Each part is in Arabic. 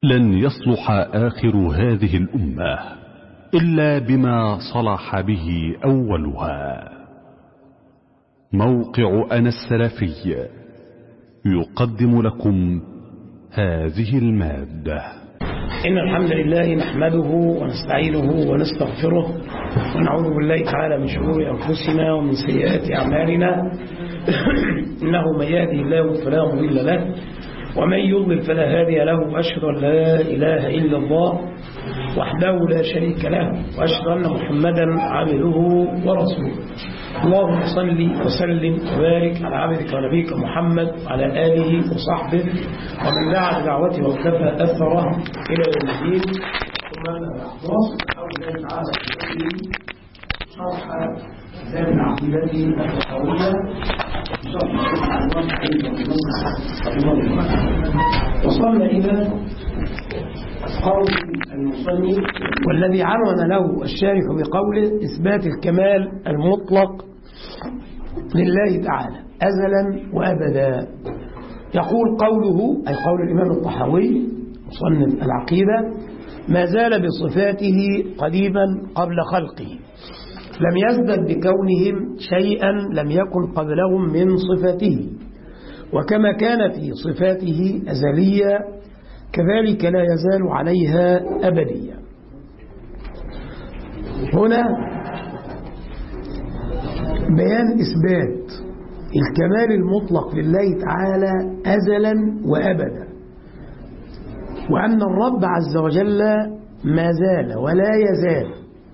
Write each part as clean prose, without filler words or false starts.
لن يصلح آخر هذه الأمة إلا بما صلح به أولها. موقع أنا السلفي يقدم لكم هذه المادة. إن الحمد لله نحمده ونستعينه ونستغفره ونعوذ بالله تعالى من شرور أنفسنا ومن سيئات أعمالنا. إنه من يهده الله فلا مضل له ومن يضلل فلا هادي له، وأشهد أن لا إله إلا الله وحده لا شريك له، وأشهد أن محمدا عبده ورسوله. اللهم صل وسلم وبارك على عبدك ونبيك محمد وعلى آله وصحبه ومن دعا بدعوته واكتفى أثره إلى يوم الدين. ثم نواصل بقول الله تعالى في شرح كتاب العقيدة الطحاوية، وصلنا إلى قول المصنف والذي عنون له الشارح بقوله إثبات الكمال المطلق لله تعالى أزلا وأبدا. يقول قوله أي قول الإمام الطحاوي مصنف العقيدة: ما زال بصفاته قديما قبل خلقه، لم يزدد بكونهم شيئا لم يكن قبلهم من صفاته، وكما كان في صفاته أزلية كذلك لا يزال عليها أبديا. هنا بيان إثبات الكمال المطلق لله تعالى أزلا وأبدا، وأن الرب عز وجل ما زال ولا يزال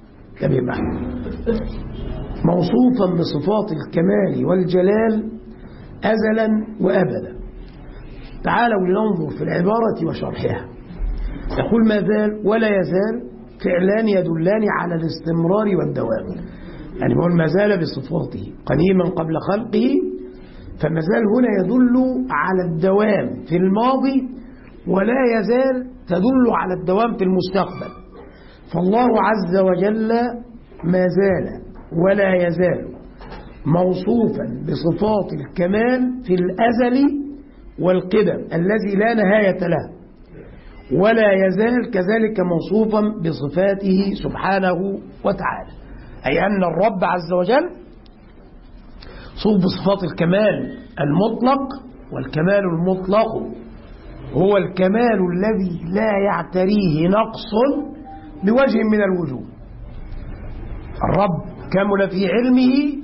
موصوفا بصفات الكمال والجلال أزلا وأبدا. تعالوا لننظر في العبارة وشرحها. يقول ما زال ولا يزال فعلان يدلان على الاستمرار والدوام، يعني بقول ما زال بصفاته قديما قبل خلقه، فما زال هنا يدل على الدوام في الماضي، ولا يزال تدل على الدوام في المستقبل. فالله عز وجل ما زال ولا يزال موصوفا بصفات الكمال في الأزل والقدم الذي لا نهاية له، ولا يزال كذلك موصوفا بصفاته سبحانه وتعالى، أي أن الرب عز وجل صوف بصفات الكمال المطلق، والكمال المطلق هو الكمال الذي لا يعتريه نقص بوجه من الوجوه. الرب كمل في علمه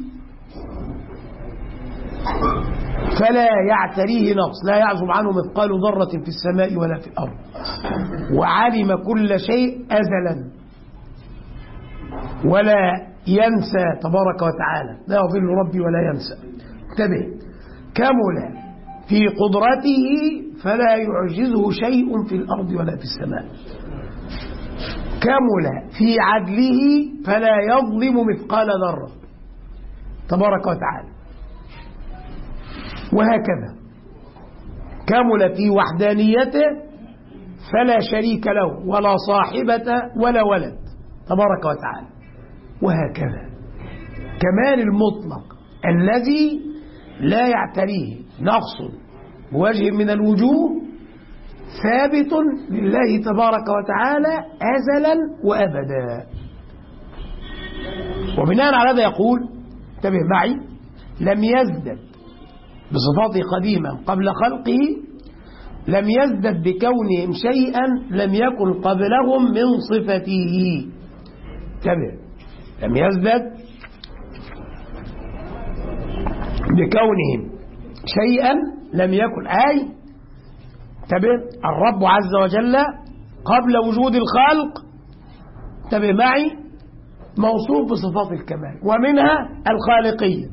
فلا يعتريه نقص، لا يعزب عنه مثقال ذرة في السماء ولا في الأرض، وعلم كل شيء أزلا ولا ينسى تبارك وتعالى، لا يضل ربي ولا ينسى. انتبه، كمل في قدرته فلا يعجزه شيء في الأرض ولا في السماء، كمل في عدله فلا يظلم مثقال ذرة تبارك وتعالى، وهكذا كمل في وحدانيته فلا شريك له ولا صاحبة ولا ولد تبارك وتعالى، وهكذا كمال المطلق الذي لا يعتريه نقص بوجه من الوجوه ثابت لله تبارك وتعالى أزلا وأبدا. وبناء على هذا يقول انتبه معي: لم يزدد بصفاته قديما قبل خلقه، لم يزدد بكونهم شيئا لم يكن قبلهم من صفته. انتبه، لم يزدد بكونهم شيئا لم يكن، أي انتبه الرب عز وجل قبل وجود الخلق، انتبه معي، موصوف بصفات الكمال، ومنها الخالقية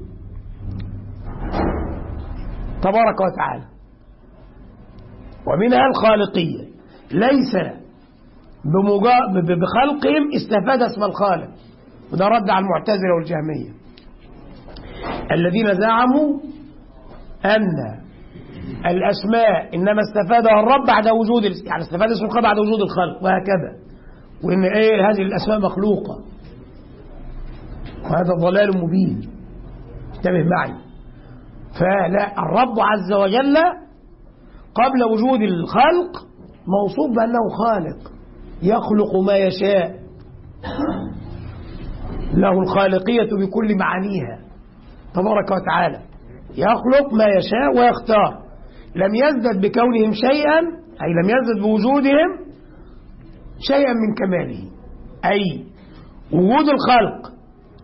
تبارك وتعالى، ومنها الخالقية ليس بخلقهم استفاد اسم الخالق. وده رد على المعتزلة والجهمية الذين زعموا أن الأسماء إنما استفادها الرب بعد وجود، يعني استفاد اسم الخالق بعد وجود الخلق، وهكذا، وإن هذه الأسماء مخلوقة، وهذا ضلال مبين. انتبه معي، فلا، الرب عز وجل قبل وجود الخلق موصوف بأنه خالق يخلق ما يشاء، له الخالقية بكل معانيها تبارك وتعالى، يخلق ما يشاء ويختار، لم يزدد بكونهم شيئا، أي لم يزدد بوجودهم شيئا من كماله، أي وجود الخلق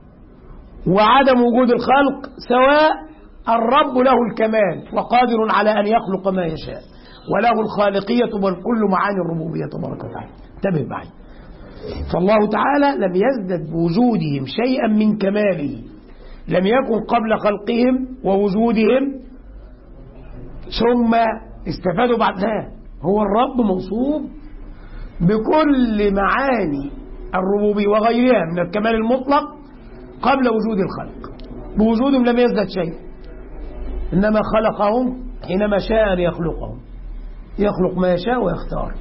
وعدم وجود الخلق سواء، الرب له الكمال وقادر على أن يخلق ما يشاء، وله الخالقية والكل معاني الربوبية تبارك وتعالى. انتبه معي، فالله تعالى لم يزدد بوجودهم شيئا من كماله، لم يكن قبل خلقهم ووجودهم ثم استفادوا بعدها. هو الرب موصوف بكل معاني الربوبية وغيرها من الكمال المطلق قبل وجود الخلق، بوجودهم لم يزدد شيء، إنما خلقهم حينما شاء أن يخلقهم، يخلق ما يشاء ويختار.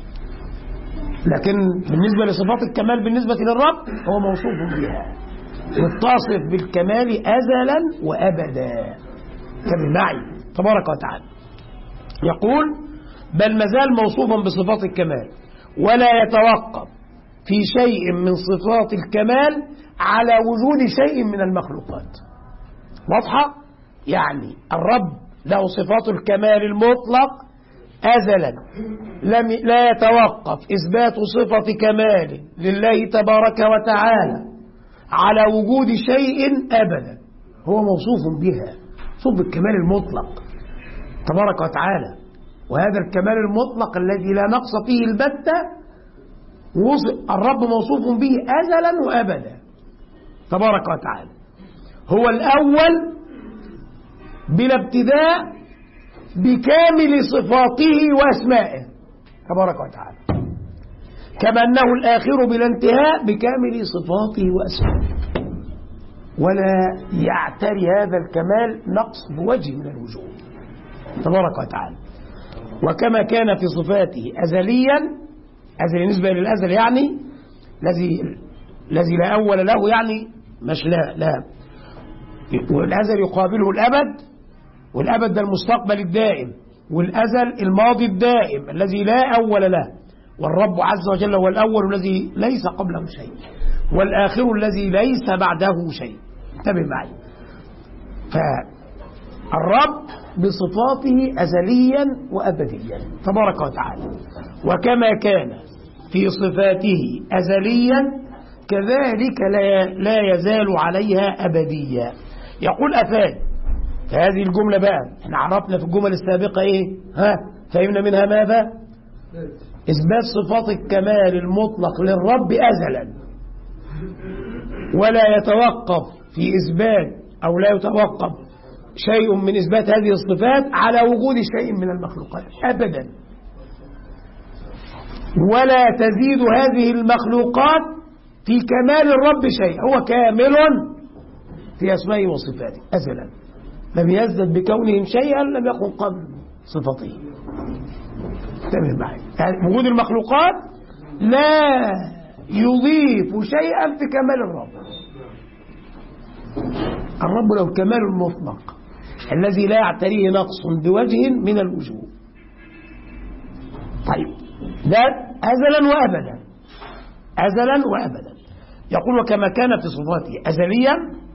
لكن بالنسبة لصفات الكمال بالنسبة للرب هو موصوف بها، متصف بالكمال أزلا وأبدا. كمل معي تبارك وتعالى، يقول بل مازال موصوفا بصفات الكمال، ولا يتوقف في شيء من صفات الكمال على وجود شيء من المخلوقات. واضحة؟ يعني الرب له صفات الكمال المطلق أزلا، لا يتوقف إثبات صفة كمال لله تبارك وتعالى على وجود شيء أبدا، هو موصوف بها، موصوف بالكمال المطلق تبارك وتعالى. وهذا الكمال المطلق الذي لا نقص فيه البتة الرب موصوف به أزلا وأبدا تبارك وتعالى. هو الأول بلا ابتداء بكامل صفاته وأسمائه تبارك وتعالى، كما أنه الآخر بلا انتهاء بكامل صفاته وأسمائه، ولا يعتري هذا الكمال نقص بوجه من الوجوه تبارك وتعالى. وكما كان في صفاته أزليا، أزل بالنسبة للأزل يعني الذي لا أول له، يعني مش لا، والأزل يقابله الأبد، والأبد ده المستقبل الدائم، والأزل الماضي الدائم الذي لا أول له، والرب عز وجل هو الأول الذي ليس قبله شيء، والآخر الذي ليس بعده شيء. انتبه معي، فالرب بصفاته أزليا وأبديا تبارك وتعالى، وكما كان في صفاته أزليا كذلك لا يزال عليها أبديا. يقول أفاد هذه الجملة بقى، احنا عرفنا في الجمل السابقة ايه؟ فهمنا منها ماذا؟ إثبات صفات الكمال المطلق للرب أزلا، ولا يتوقف في إثبات أو لا يتوقف شيء من إثبات هذه الصفات على وجود شيء من المخلوقات أبدا، ولا تزيد هذه المخلوقات في كمال الرب شيء، هو كامل في أسمائه وصفاته أزلا، لم يزدد بكونهم شيئا لم يكن قبل صفته. انتبه معي، وجود المخلوقات لا يضيف شيئا في كمال الرب. الرب له الكمال المطلق الذي لا يعتريه نقص بوجه من الوجوه. طيب ده أزلا وأبدا، أزلا وأبدا. يقول وكما كان في صفاته أزليا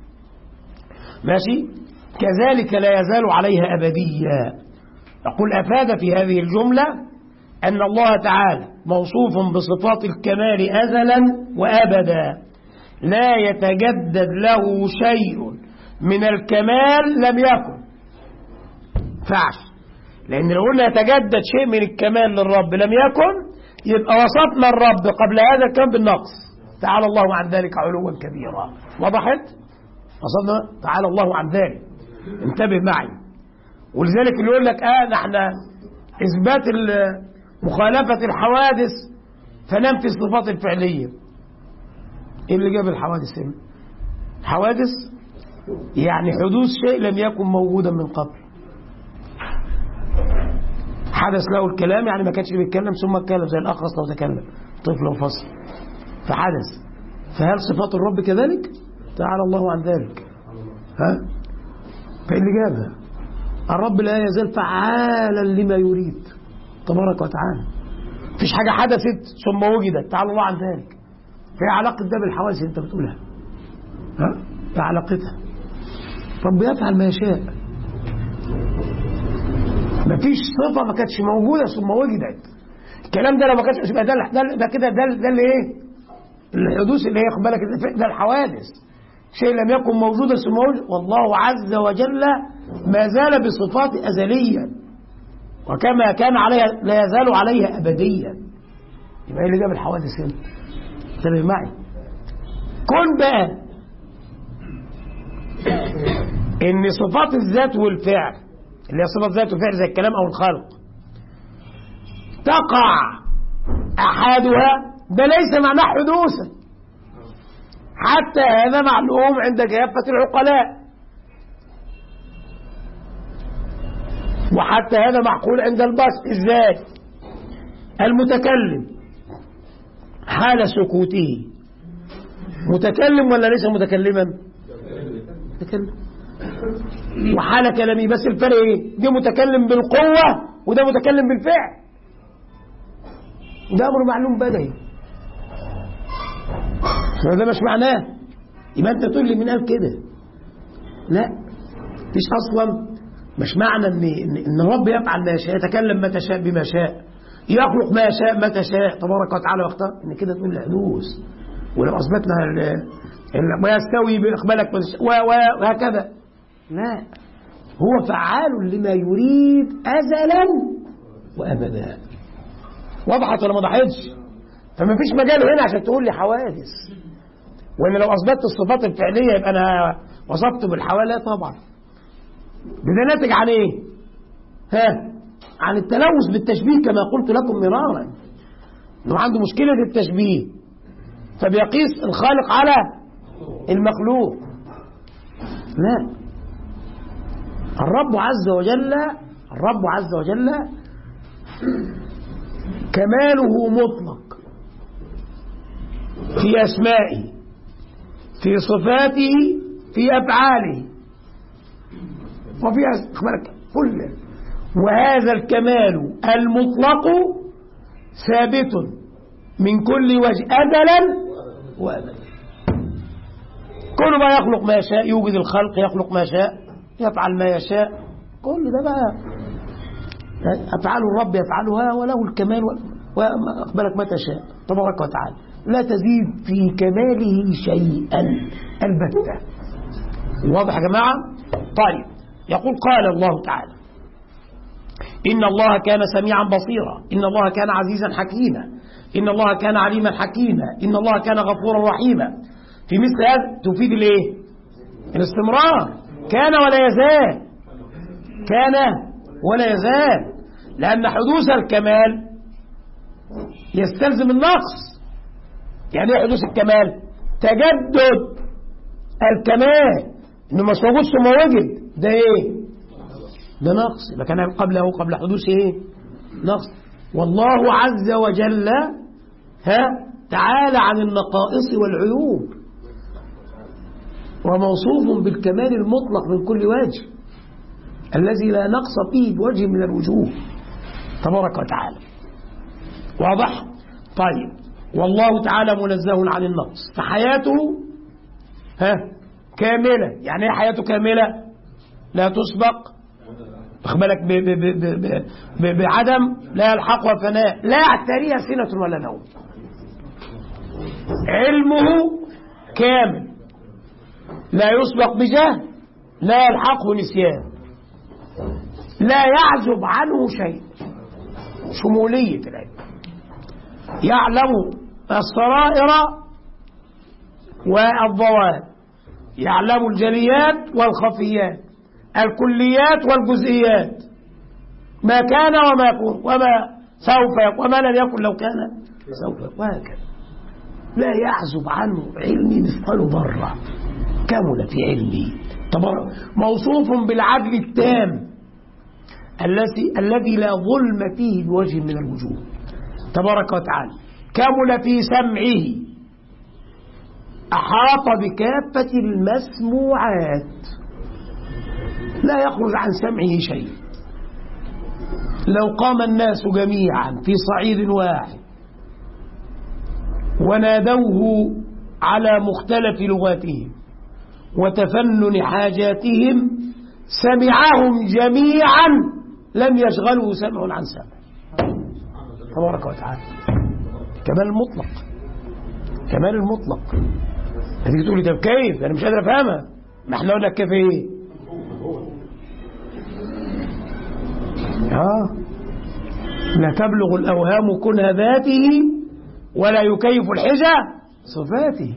ماشي كذلك لا يزال عليها أبديا. يقول أفاد في هذه الجملة أن الله تعالى موصوف بصفات الكمال أزلا وأبدا، لا يتجدد له شيء من الكمال لم يكن. فعش، لأن لو قلنا يتجدد شيء من الكمال للرب لم يكن، يبقى وصفنا الرب قبل هذا كان بالنقص، تعالى الله عن ذلك علوا كبيرا. وضحت؟ وصفنا تعالى الله عن ذلك. انتبه معي، ولذلك اللي يقول لك نحن إثبات مخالفة الحوادث فننفي الصفات الفعلية. ايه اللي جاب الحوادث هنا؟ حوادث يعني حدوث شيء لم يكن موجودا من قبل، حدث له الكلام يعني ما كانش بيتكلم ثم اتكلم، زي الأخرس لو تكلم، طفل وفصل فحدث. فهل صفات الرب كذلك؟ تعالى الله عن ذلك. فإيه اللي جابها؟ الرب لا يزال فعالا لما يريد تبارك وتعالى، مفيش حاجة حدثت ثم وجدت، تعالى الله عن ذلك. في علاقة ده بالحوادث اللي انت بتقولها؟ ها؟ في علاقتها. رب يفعل ما يشاء. مفيش صفة ما كانتش موجودة ثم وجدت. الكلام ده لو ما كانش يبقى ده كده ده اللي ايه؟ الحدوث اللي هي خد بالك ده الحوادث. شيء لم يكن موجودا ثم وجد، والله عز وجل ما زال بصفات أزليا، وكما كان عليها لا يزال عليها أبديا. يبقى ايه اللي جاب الحوادث هنا؟ انتبه معي. كن بقى ان صفات الذات والفعل اللي هي صفات ذات وفعل زي الكلام او الخلق تقع احدها، ده ليس معناه حدوثا، حتى هذا معلوم عند كافة العقلاء، وحتى هذا معقول عند البشر. ازاي؟ المتكلم حال سكوته متكلم ولا ليس متكلما؟ متكلم. وحال كلامه، بس الفرق ايه؟ ده متكلم بالقوة وده متكلم بالفعل. ده امر معلوم بدهي، ده مش معناه يبقى انت تقول لي مين قال كده؟ لا، مفيش اصلا. مش معنى ان الرب يفعل ما يشاء، يتكلم متى شاء بما شاء، يخلق ما يشاء متى شاء تبارك وتعالى واختار، ان كده تقول الحدوث. ولو اثبتنا ويستوي باقبالك وهكذا، لا، هو فعال لما يريد ازلا وابدا. وضحت ولا ما وضحتش؟ فما فيش مجال هنا عشان تقول لي حوادث، وان لو اثبتت الصفات الفعليه يبقى انا وصفت بالحوالي. طبعا ده ناتج عن ايه؟ عن التلوث بالتشبيه كما قلت لكم مرارا، انه عنده مشكله التشبيه فبيقيس الخالق على المخلوق. لا، الرب عز وجل كماله مطلق في أسمائه، في صفاته، في أفعاله، وفي أخبارك كله. وهذا الكمال المطلق ثابت من كل وجه أزلا وأبدا. كل ما يخلق ما يشاء، يوجد الخلق، يخلق ما يشاء، يفعل ما يشاء، كل ده بقى أفعال الرب يفعلها وله الكمال وأقبلك متى شاء تبارك وتعالى، لا تزيد في كماله شيئا البتة. واضح يا جماعة؟ طيب، يقول قال الله تعالى: إن الله كان سميعا بصيرا، إن الله كان عزيزا حكيما، إن الله كان عليما حكيما، إن الله كان غفورا رحيما. في مثل هذا تفيد الايه؟ الاستمرار. كان ولا يزال، كان ولا يزال، لأن حدوث الكمال يستلزم النقص. يعني ايه حدوث الكمال؟ تجدد الكمال، انه مش موجود ثم وجد، ده ايه؟ ده نقص. يبقى كان قبله قبل حدوث ايه؟ نقص. والله عز وجل تعالى عن النقائص والعيوب، وموصوف بالكمال المطلق من كل وجه الذي لا نقص فيه بوجه من الوجوه تبارك وتعالى. واضح؟ طيب، والله تعالى منزه عن النقص، فحياته كاملة. يعني ايه حياته كاملة؟ لا تسبق اخبالك بعدم، لا يلحقها فناء، لا يعتريها سنة ولا نوم. علمه كامل، لا يسبق بجهل، لا يلحقه نسيان، لا يعزب عنه شيء. شمولية العلم، يعلم السرائر والظواهر، يعلم الجليات والخفيات، الكليات والجزئيات، ما كان وما يكون وما سوف يكون وما لم يكن لو كان سوف يكون، وهكذا. لا يعزب عنه علمي مثقال ذرة، كمل في علمه موصوف بالعدل التام الذي لا ظلم فيه بوجه من الوجوه تبارك وتعالى. كمل في سمعه، أحاط بكافة المسموعات، لا يخرج عن سمعه شيء. لو قام الناس جميعا في صعيد واحد ونادوه على مختلف لغاتهم وتفنن حاجاتهم سمعهم جميعا لم يشغله سمع عن سمع تبارك وتعالى. كمال المطلق، كمال المطلق. هتيجي تقول لي طب كيف؟ انا مش قادر افهمها. ما احنا قلنا كيف ايه؟ لا تبلغ الاوهام كنه ذاته ولا يكيف الحجة صفاته.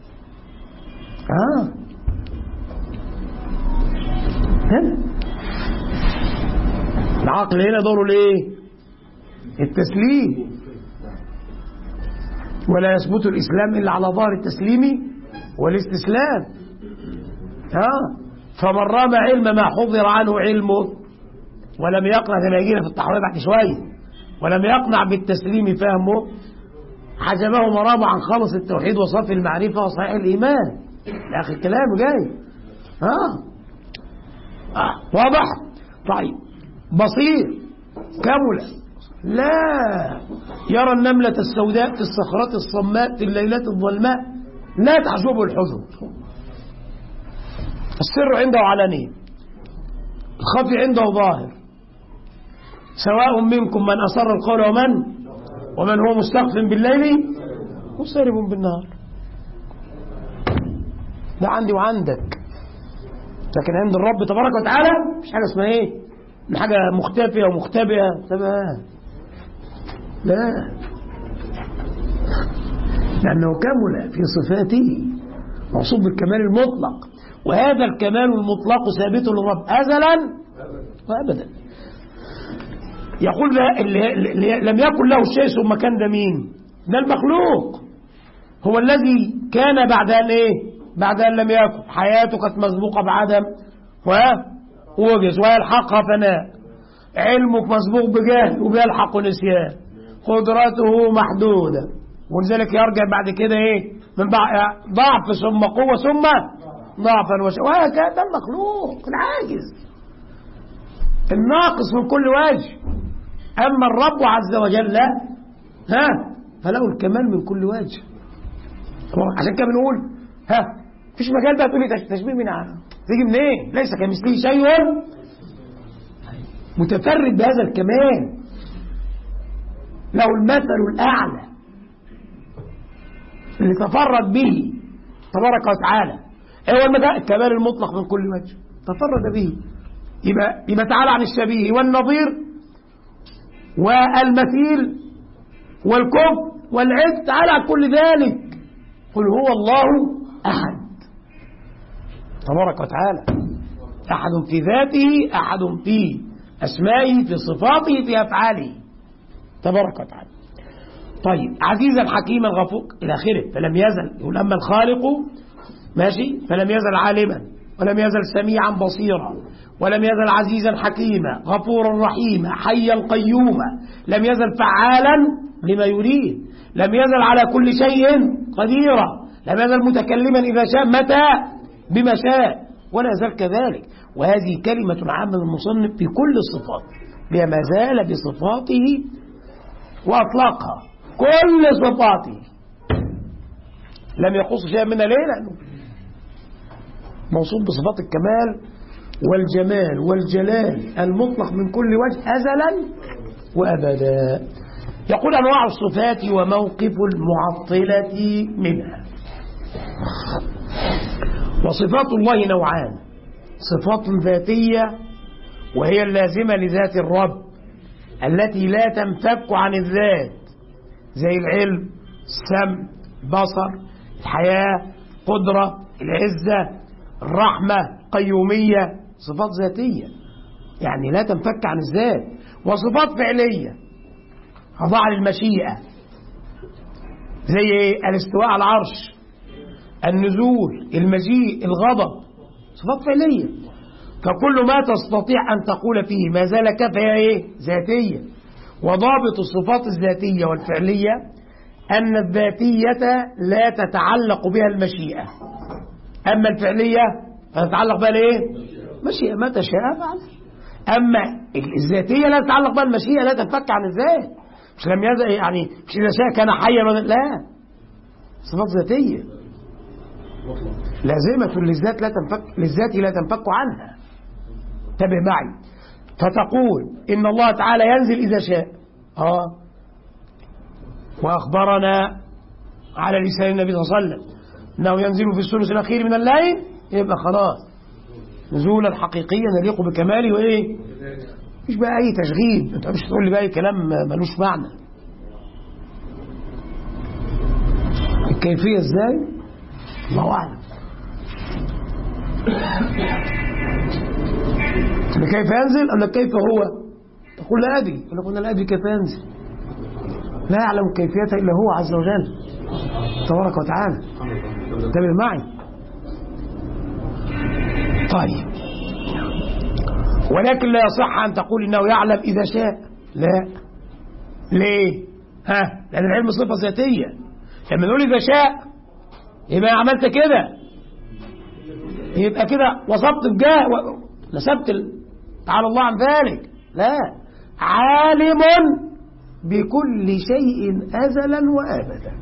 العقل هنا دوره ليه؟ التسليم، ولا يثبت الإسلام إلا على ظهر التسليم والاستسلام. فمن رام علم ما حضر عنه علمه ولم يقنع، زي ما يجينا في التحوير بعد شوية، ولم يقنع بالتسليم فهمه حجبه مرامه عن خالص التوحيد وصف المعرفة وصحيح الإيمان. يا أخي الكلام جاي. واضح؟ طيب بصير كمل. لا يرى النملة السوداء في الصخرات الصماء في الليلات الظلماء لا تحجبه الحزن. السر عنده علانية، الخفي عنده ظاهر. سواء منكم من أسر القول ومن هو مستخف بالليل وسارب بالنهار. ده عندي وعندك، لكن عند الرب تبارك وتعالى مش حاجة اسمها ايه، حاجة مختفية ومختبئة. لا، لأنه كمل في صفاته، موصوف بالكمال المطلق، وهذا الكمال المطلق ثابت للرب أزلا وأبدا. يقول لم يكن له شيء ثم كان ده مين؟ ده المخلوق، هو الذي كان بعد أن إيه؟ بعد أن لم يكن. حياته كانت مسبوقة بعدم ووجز ويلحقها فناء، علمك مسبوق بجهل وبيلحق نسيان، قدرته محدودة، ولذلك يرجع بعد كده ايه؟ من بعد ضعف ثم قوة ثم ضعفا وهكذا. ده المخلوق العاجز الناقص من كل وجه. أما الرب عز وجل فله الكمال من كل وجه. عشان كده بنقول مفيش مجال بقى تقولي تشبيه من تيجي منين؟ ليس كمثله شيء، متفرد بهذا الكمال، له المثل الأعلى اللي تفرد به تبارك وتعالى. هو الكمال المطلق من كل وجه تفرد به. يبقى تعالى عن الشبيه والنظير والمثيل والكفر والعد، تعالى عن كل ذلك. قل هو الله أحد تبارك وتعالى، أحد في ذاته، أحد في أسمائه، في صفاته، في أفعاله تبارك وتعالى. طيب عزيزا حكيما غفور إلى آخره. فلم يزل يقول أما الخالق ماشي، فلم يزل عالما ولم يزل سميعا بصيرا ولم يزل عزيزا حكيما غفورا رحيما حيا قيوما، لم يزل فعالا لما يريد، لم يزل على كل شيء قديرا، لم يزل متكلما إذا شاء متى بما شاء، ولا يزال كذلك. وهذه كلمة عامة المصنف في كل الصفات، بما زال بصفاته وأطلقها كل صفاته، لم يخص شيئا منها. ليه؟ لأنه موصوف بصفات الكمال والجمال والجلال المطلق من كل وجه أزلا وأبدا. يقول أنواع الصفات وموقف المعطلة منها. وصفات الله نوعان: صفات ذاتية وهي اللازمة لذات الرب التي لا تنفك عن الذات، زي العلم، السمع، البصر، الحياة، قدرة، العزة، الرحمة، قيومية. صفات ذاتية يعني لا تنفك عن الذات. وصفات فعلية خضاع للمشيئة، زي الاستواء على العرش، النزول، المجيء، الغضب. صفات فعلية. فكل ما تستطيع أن تقول فيه ما زال فهي ذاتية. وضابط الصفات الذاتية والفعلية أن الذاتية لا تتعلق بها المشيئة، أما الفعلية فتتعلق بها مشيئة ما تشاء فعل. أما الذاتية لا تتعلق بها المشيئة، لا تنفك عن الذات. مش لم يزل يعني مش إذا شاء كان حيا لا، صفات ذاتية لازمة للذات للذات لا تنفك عنها. انتبه معي. فتقول إن الله تعالى ينزل إذا شاء، وأخبرنا على لسان النبي صلى الله عليه وسلم أنه ينزل في الثلث الأخير من الليل، يبقى خلاص نزولا حقيقيا يليق بكماله وإيه، مش بقى أي تشغيل. أنت مش تقول لي بقى أي كلام ملوش معنى. الكيفية إزاي؟ الله أعلم. كيف ينزل؟ أم كيف هو؟ تقول لا أدري. أنا قلنا لا أدري كيف ينزل، لا يعلم كيفيته إلا هو عز وجل تبارك وتعالى. انتبه معي. طيب، ولكن لا يصح أن تقول إنه يعلم إذا شاء. لا. ليه؟ لأن العلم صفة ذاتية. لما نقول إذا شاء يبقى عملت كده، يبقى كده وصبت بجاه نسبت تعالى الله عن ذلك. لا، عالم بكل شيء أزلا وأبدا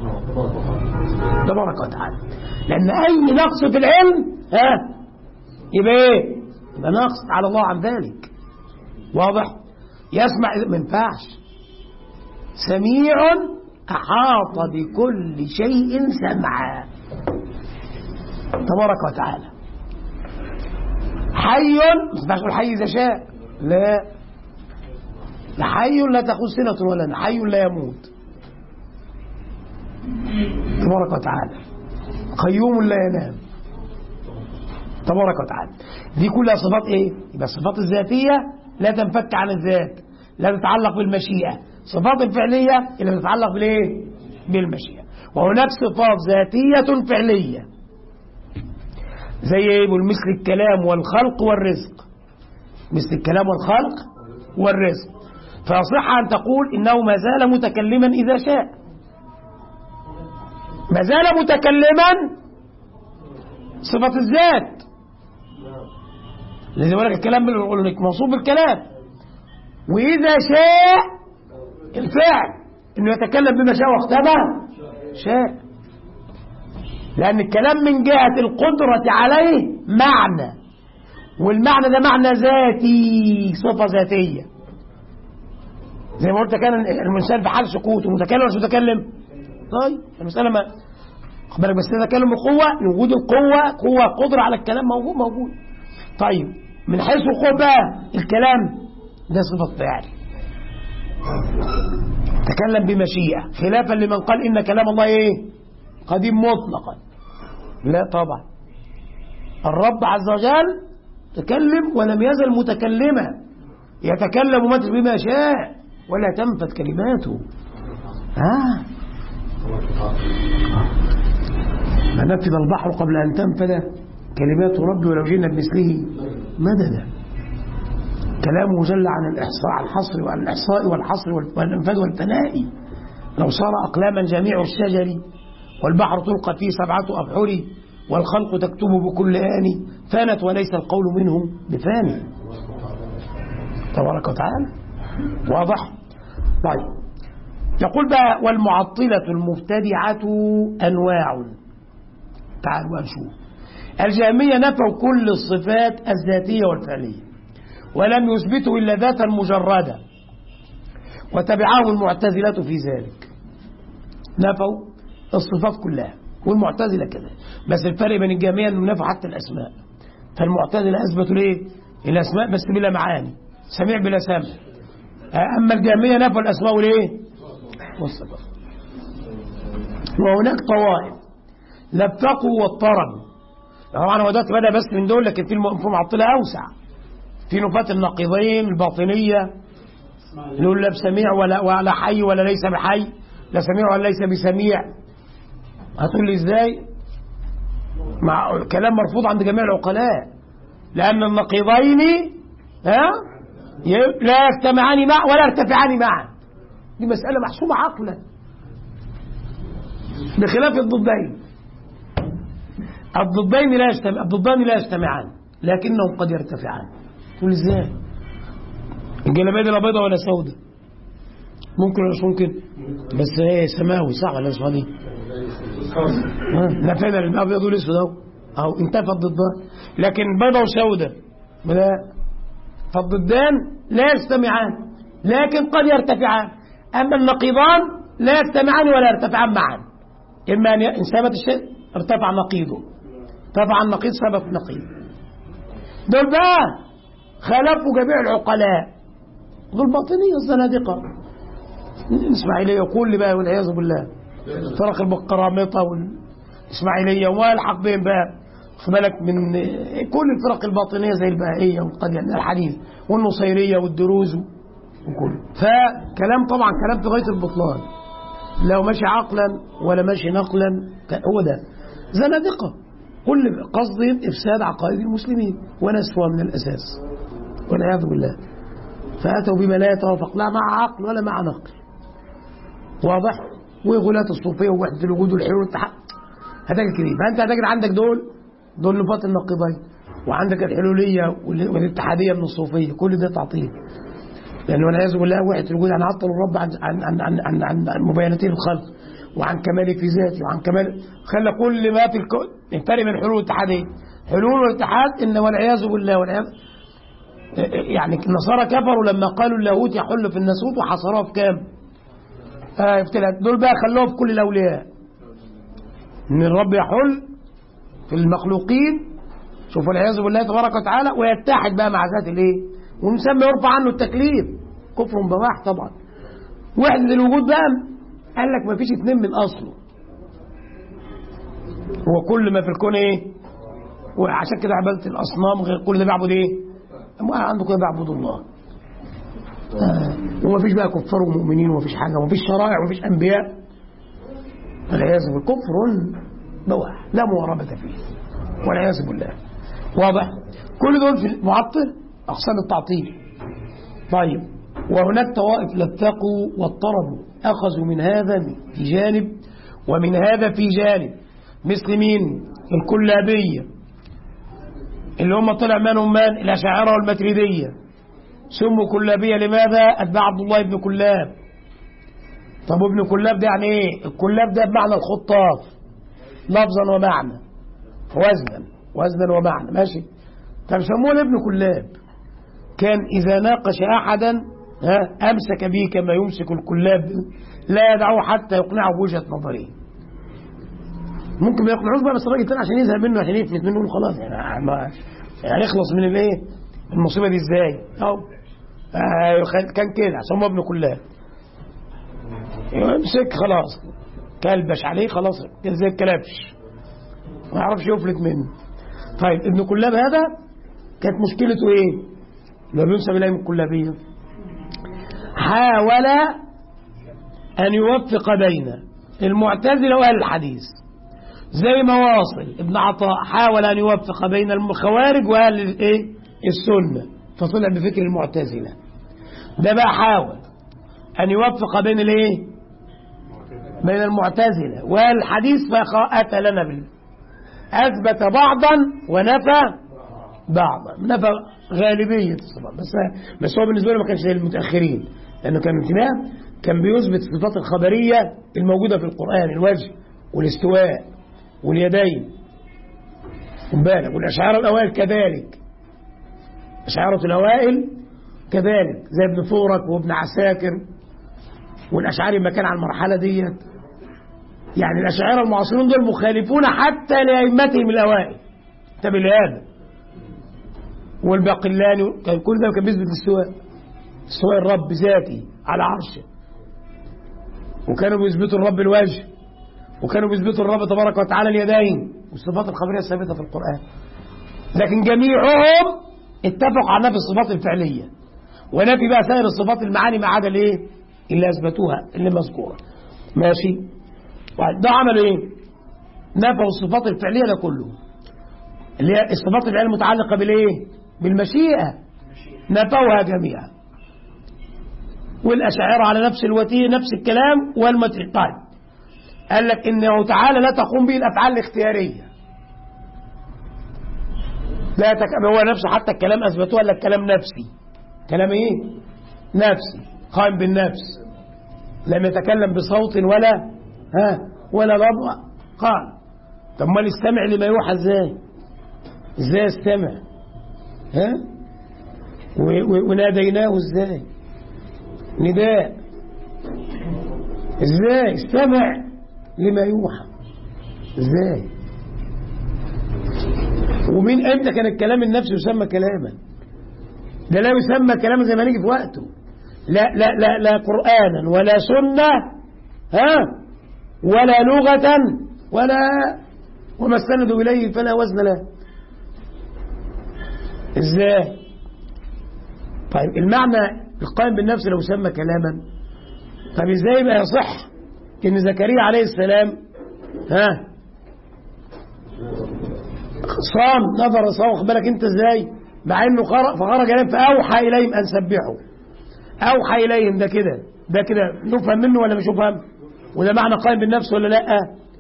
تبارك وتعالى. لأن أي نقص في العلم يبقى إيه؟ يبقى نقص على الله عن ذلك. واضح؟ يسمع ما ينفعش. سميع أحاط بكل شيء سمعا تبارك وتعالى. حي، ما ينفعش تقول حي إذا شاء. لا، حي لا تأخذ سنة ولا حي لا يموت تبارك وتعالى. قيوم لا ينام تبارك وتعالى. دي كلها صفات ايه؟ يبقى الصفات الذاتية لا تنفك عن الذات، لا تتعلق بالمشيئة. صفات الفعلية اللي تتعلق بالايه؟ بالمشيئة. وهناك صفات ذاتية فعلية زي ايه؟ مثل الكلام والخلق والرزق. مثل الكلام والخلق والرزق. فيصح أن تقول إنه ما زال متكلما إذا شاء. ما زال متكلما صفة الذات، لازم يقول لك الكلام موصوف بالكلام. وإذا شاء الفعل إنه يتكلم بما شاء واختبى شاء، لأن الكلام من جهة القدرة عليه معنى، والمعنى ده معنى ذاتي، صفة ذاتية. زي ما قلت كان الإنسان في حال سكوت ومتكلم ولا مش متكلم. طيب المسألة ما بالك، بس تتكلم بقوة، وجود القوة قوة قدرة على الكلام موجود. طيب من حيث القوة بقى الكلام ده صفة فعل، تكلم بمشيئة، خلافا لمن قال إن كلام الله إيه؟ قديم مطلقا. لا طبعا، الرب عز وجل تكلم ولم يزل متكلما، يتكلم متى بما شاء ولا تنفذ كلماته. ما نفذ البحر قبل أن تنفذ كلمات ربي ولو جئنا بمثله مددا. كلامه جل عن الإحصاء، عن الحصر وعن الإحصاء والحصر والإنفاذ والفناء. لو صار أقلاما جميع الشجر والبحر تلقى فيه 7 أبحر والخلق تكتب بكل آن فانت وليس القول منه بفاني تبارك وتعالى. واضح؟ طيب، يقول بقى والمعطلة المبتدعة أنواع. تعالوا نشوف. الجهمية نفوا كل الصفات الذاتية والفعلية ولم يثبتوا إلا ذاتا مجردة، وتبعهم المعتزلة في ذلك، نفوا الصفات كلها، والمعتزلة كذا. بس الفرق بين الجهمية أنه نفوا حتى الأسماء. فالمعتزلة أثبتوا ليه؟ الأسماء بس بلا معاني، سميع بلا سمع. أما الجهمية نفوا الأسماء ليه؟ والصفات. وهناك طوائف لفقوا واضطربوا. طبعا هو دلوقتي بدأ بس من دول، لكن في معطلة أوسع، في نفاة النقيضين الباطنية، يقول لا بسميع ولا حي ولا ليس بحي، لا سميع ولا ليس بسميع. هتقول لي ازاي؟ مع كلام مرفوض عند جميع العقلاء، لأن النقيضين لا يجتمعان معا ولا يرتفعان معا. دي مسألة محسومة عقلا، بخلاف الضدين. الضدان لا يجتمعان لكنهم قد يرتفعان. تقول ازاي؟ الجلابيه دي لا بيضه ولا سودة؟ ممكن ولا مش ممكن؟ بس هي سماوي صح ولا مش دي؟ لا فين الابيض والاسود اهو انتفت ضدها. لكن بيضه وسودة لا، فالضدان لا يجتمعان لكن قد يرتفعان. اما النقيضان لا يجتمعان ولا يرتفعان معا. اما ان ثبت الشيء ارتفع نقيضه، ارتفع النقيض ثبت نقيض. دول بقى خالفوا جميع العقلاء، دول باطنيه الزنادقه الاسماعيليه وكل بقى والعياذ بالله فرق القرامطه والاسماعيليه والحق بهم بقى خد بالك من كل الفرق الباطنيه زي البهائيه والقديانيه الحديث والنصيريه والدروز وكله. فكلام طبعا كلام في غايه البطلان، لو ماشي عقلا ولا ماشي نقلا هو ده زنادقه، كل قصدهم افساد عقائد المسلمين ونسفها من الاساس والعياذ بالله. فاتوا بما لا يتوافق لا مع عقل ولا مع نقل. واضح؟ وغلاة الصوفيه ووحده الوجود والحلول والاتحاد هتجد كده. فانت هتجد عندك دول نفاة النقيضين، وعندك الحلوليه والاتحاديه من الصوفيه، كل ده تعطيل. لأنه والعياذ بالله وحدة الوجود عطل الرب عن مبينته للخلق وعن كماله في ذاته وعن كمال، خلى كل ما في الكون الفرق بين الحلول والاتحاديه. حلول والاتحاد ان والعياذ بالله يعني النصارى كفروا لما قالوا اللاهوت يحل في الناسوت وحصروها في كام؟ دول بقى خلوها في كل الاولياء ان الرب يحل في المخلوقين، شوفوا العياذ بالله تبارك وتعالى، ويتحد بقى مع ذات الايه؟ ونسمى يرفع عنه التكليف. كفر بواح طبعا. وحدة الوجود بقى قال لك ما فيش اثنين من اصله، هو كل ما في الكون ايه؟ وعشان كده عبادة الاصنام غير كل ده بيعبد ايه؟ عنده كده بيعبد الله. وما فيش بقى كفار ومؤمنين وما فيش حاجه وما فيش شرائع وما فيش انبياء. والعياذ بالله كفر بواح لا مواربة فيه والعياذ بالله. واضح؟ كل دول في المعطل أقسام التعطيل. طيب وهناك طوائف لتقوا واضطربوا أخذوا من هذا في جانب ومن هذا في جانب، مثل مين؟ الكلابية اللي هم طلع منهم من؟ الأشاعرة والماتريدية. سموا كلابية لماذا؟ أتباع عبد الله بن كلاب. طب ابن كلاب ده يعني إيه؟ الكلاب ده بمعنى الخطاف لفظا ومعنى، وزنا ومعنى، ماشي؟ طب سموه ابن كلاب. كان إذا ناقش أحدا أمسك به كما يمسك الكلاب، لا يدعوه حتى يقنعه بوجهة نظره. ممكن ما يقنعوش بقى بس الراجل الثاني عشان يزهق منه، عشان يفلت منه خلاص يعني يخلص من الايه المصيبه دي ازاي؟ كان كده سموه ابن كلاب، يمسك خلاص كلبش عليه خلاص زي الكلبش ما يعرفش يفلت منه. طيب ابن كلاب هذا كانت مشكلته ايه؟ لو بينسب اليه من الكلابيه، حاول ان يوفق بين المعتزله واهل الحديث، زي ما واصل ابن عطاء حاول ان يوفق بين الخوارج واهل الايه السنه فطلع بفكر المعتزله. ده بقى حاول ان يوفق بين الايه بين المعتزله واهل الحديث فاتى لنا اثبت بعضا ونفى بعضا، نفى غالبيه الصفات بس هو بالنسبه له ما كانش زي المتاخرين، لانه كان انتباه كان بيثبت الصفات الخبريه الموجوده في القران، الوجه والاستواء واليدين بالك. والاشاعره الاوائل كذلك، اشاعره الاوائل كذلك زي ابن فورك وابن عساكر والاشاعري ما كان على المرحله ديت. يعني الاشاعره المعاصرين دول مخالفون حتى لائمتهم الاوائل، انتبه لهذا. والباقلاني كان كل ده كان بيثبت استواء الرب ذاتي على عرشه، وكانوا بيثبتوا الرب الوجه، وكانوا بيثبتوا الرب تبارك وتعالى اليدين والصفات الخبريه الثابته في القران. لكن جميعهم اتفقوا على نفي الصفات الفعليه ونفي بقى سائر الصفات المعاني ما عدا الايه اللي اثبتوها اللي مذكوره. ماشي؟ ده عملوا ايه؟ نفوا الصفات الفعليه ده كله، اللي هي الصفات الفعليه المتعلقه بالايه؟ بالمشيئه، نفوها جميعا. والاشاعره على نفس الوتيره نفس الكلام والمتعلق. طيب قال لك انه تعالى لا تقوم به الافعال الاختياريه، لا هو نفسه حتى الكلام اثبتوه، قال لك كلام نفسي. كلام ايه؟ نفسي، قائم بالنفس، لم يتكلم بصوت ولا لفظ. قال طب ما نستمع لما يوحى ازاي استمع؟ وناديناه ازاي؟ نداء ازاي؟ استمع لما يوحى ازاي؟ ومين امتى كان الكلام النفسي يسمى كلاما؟ ده لا يسمى كلاما زي ما نيجي في وقته. لا قرآنا ولا سنة ولا لغة وما استندوا إليه فلا وزن له. ازاي؟ طيب المعنى القائم بالنفس لو سمى كلاما، طب ازاي يبقى يصح ان زكريا عليه السلام صام نظر صام؟ خد بالك انت ازاي، مع انه فخرج اليهم فاوحى اليهم ان سبحوا. اوحى اليهم ده كده نفهم منه ولا مش نفهم؟ وده معنى قائم بالنفس ولا لا؟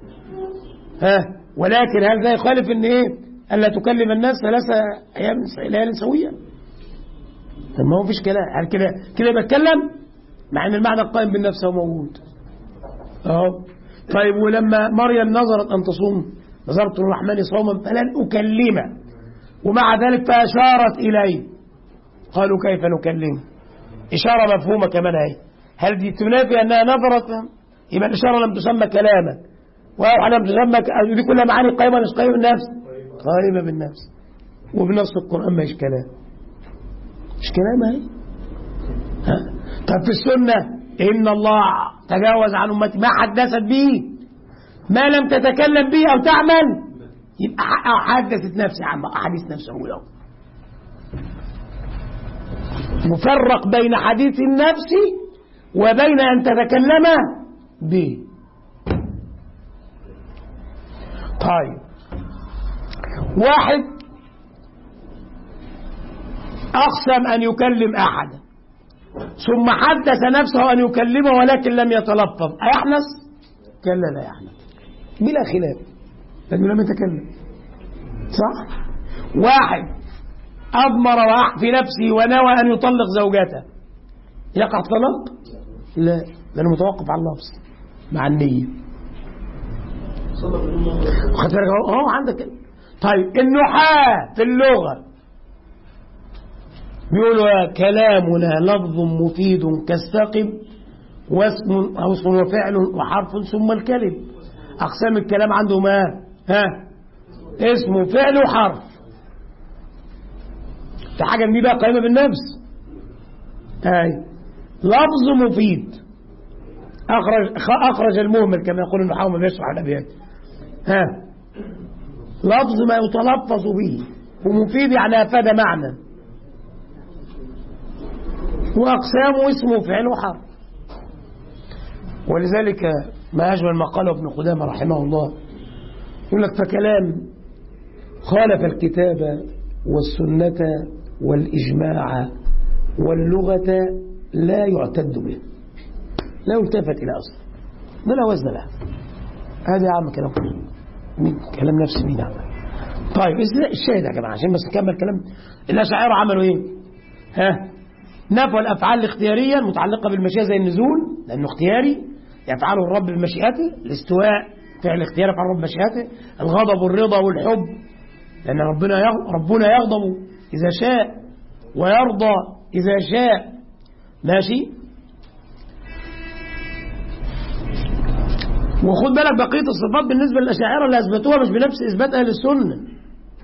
ولكن هل ده يخالف ان الا تكلم الناس 3 ايام ليال سويه؟ طب ما هو فيش كلام. هل كده بتكلم مع ان المعنى القائم بالنفس هو موجود اهو. طيب ولما مريم نظرت ان تصوم، نظرت للرحمن صوما فلن اكلمه، ومع ذلك فاشارت اليه، قالوا كيف نكلمه؟ اشاره مفهومه كمان اهي. هل دي تنافي انها نظرت؟ يبقى الاشاره لم تسمى كلاما، واوحى لم تسمى دي كلها معاني قائمه مش قائمه بالنفس؟ قائمه بالنفس. وبنص القران مش كلام، مش كلام اهي. طب في السنه ان الله تجاوز عن امتي ما حدثت به ما لم تتكلم به او تعمل، يبقى حدثت نفسي عن احاديث نفس اولى. مفرق بين حديث النفس وبين ان تتكلم به. طيب واحد اقسم ان يكلم احدا ثم حدث نفسه ان يكلمه ولكن لم يتلفظ، ايحنث؟ كلا لا يحنث بلا خلاف لانه لم يتكلم، صح؟ واحد اضمر في نفسه ونوى ان يطلق زوجته، يقع طلاق؟ لا، لانه متوقف على اللفظ مع النيه. خدت بالك اهو عندك. طيب النحاة في اللغه بيقولوا كلامنا لفظ مفيد كاستقم واسم او اسم وفعل وحرف ثم الكلم. اقسام الكلام عندهم اسم وفعل وحرف. في حاجه دي بقى قائمه بالنفس. لفظ مفيد اخرج المهمل كما يقول النحاة ما بيشرح الابيات. لفظ ما يتلفظ به، ومفيد يعني افاد معنى، واقسامه اسم وفعل وحرف. ولذلك ما اجمل ما قاله ابن قدامه رحمه الله، يقول لك فكلام خالف الكتاب والسنة والإجماع واللغة لا يعتد به، لا يلتفت إلى أصل، ما لا وزن له. هذا يا عم كلام كلام نفسي مين يا عم؟ طيب الشاهد يا جماعة عشان بس نكمل كلام. الأشاعرة عملوا إيه؟ نفوا الأفعال الاختيارية المتعلقة بالمشيئة زي النزول لأنه اختياري يفعله الرب بمشيئته، الاستواء فعل اختياري يفعله الرب بمشيئته، الغضب والرضا والحب لأن ربنا يغضب إذا شاء ويرضى إذا شاء. ماشي؟ وخد بالك بقية الصفات بالنسبة للأشاعرة اللي أثبتوها مش بنفس إثبات أهل السنة.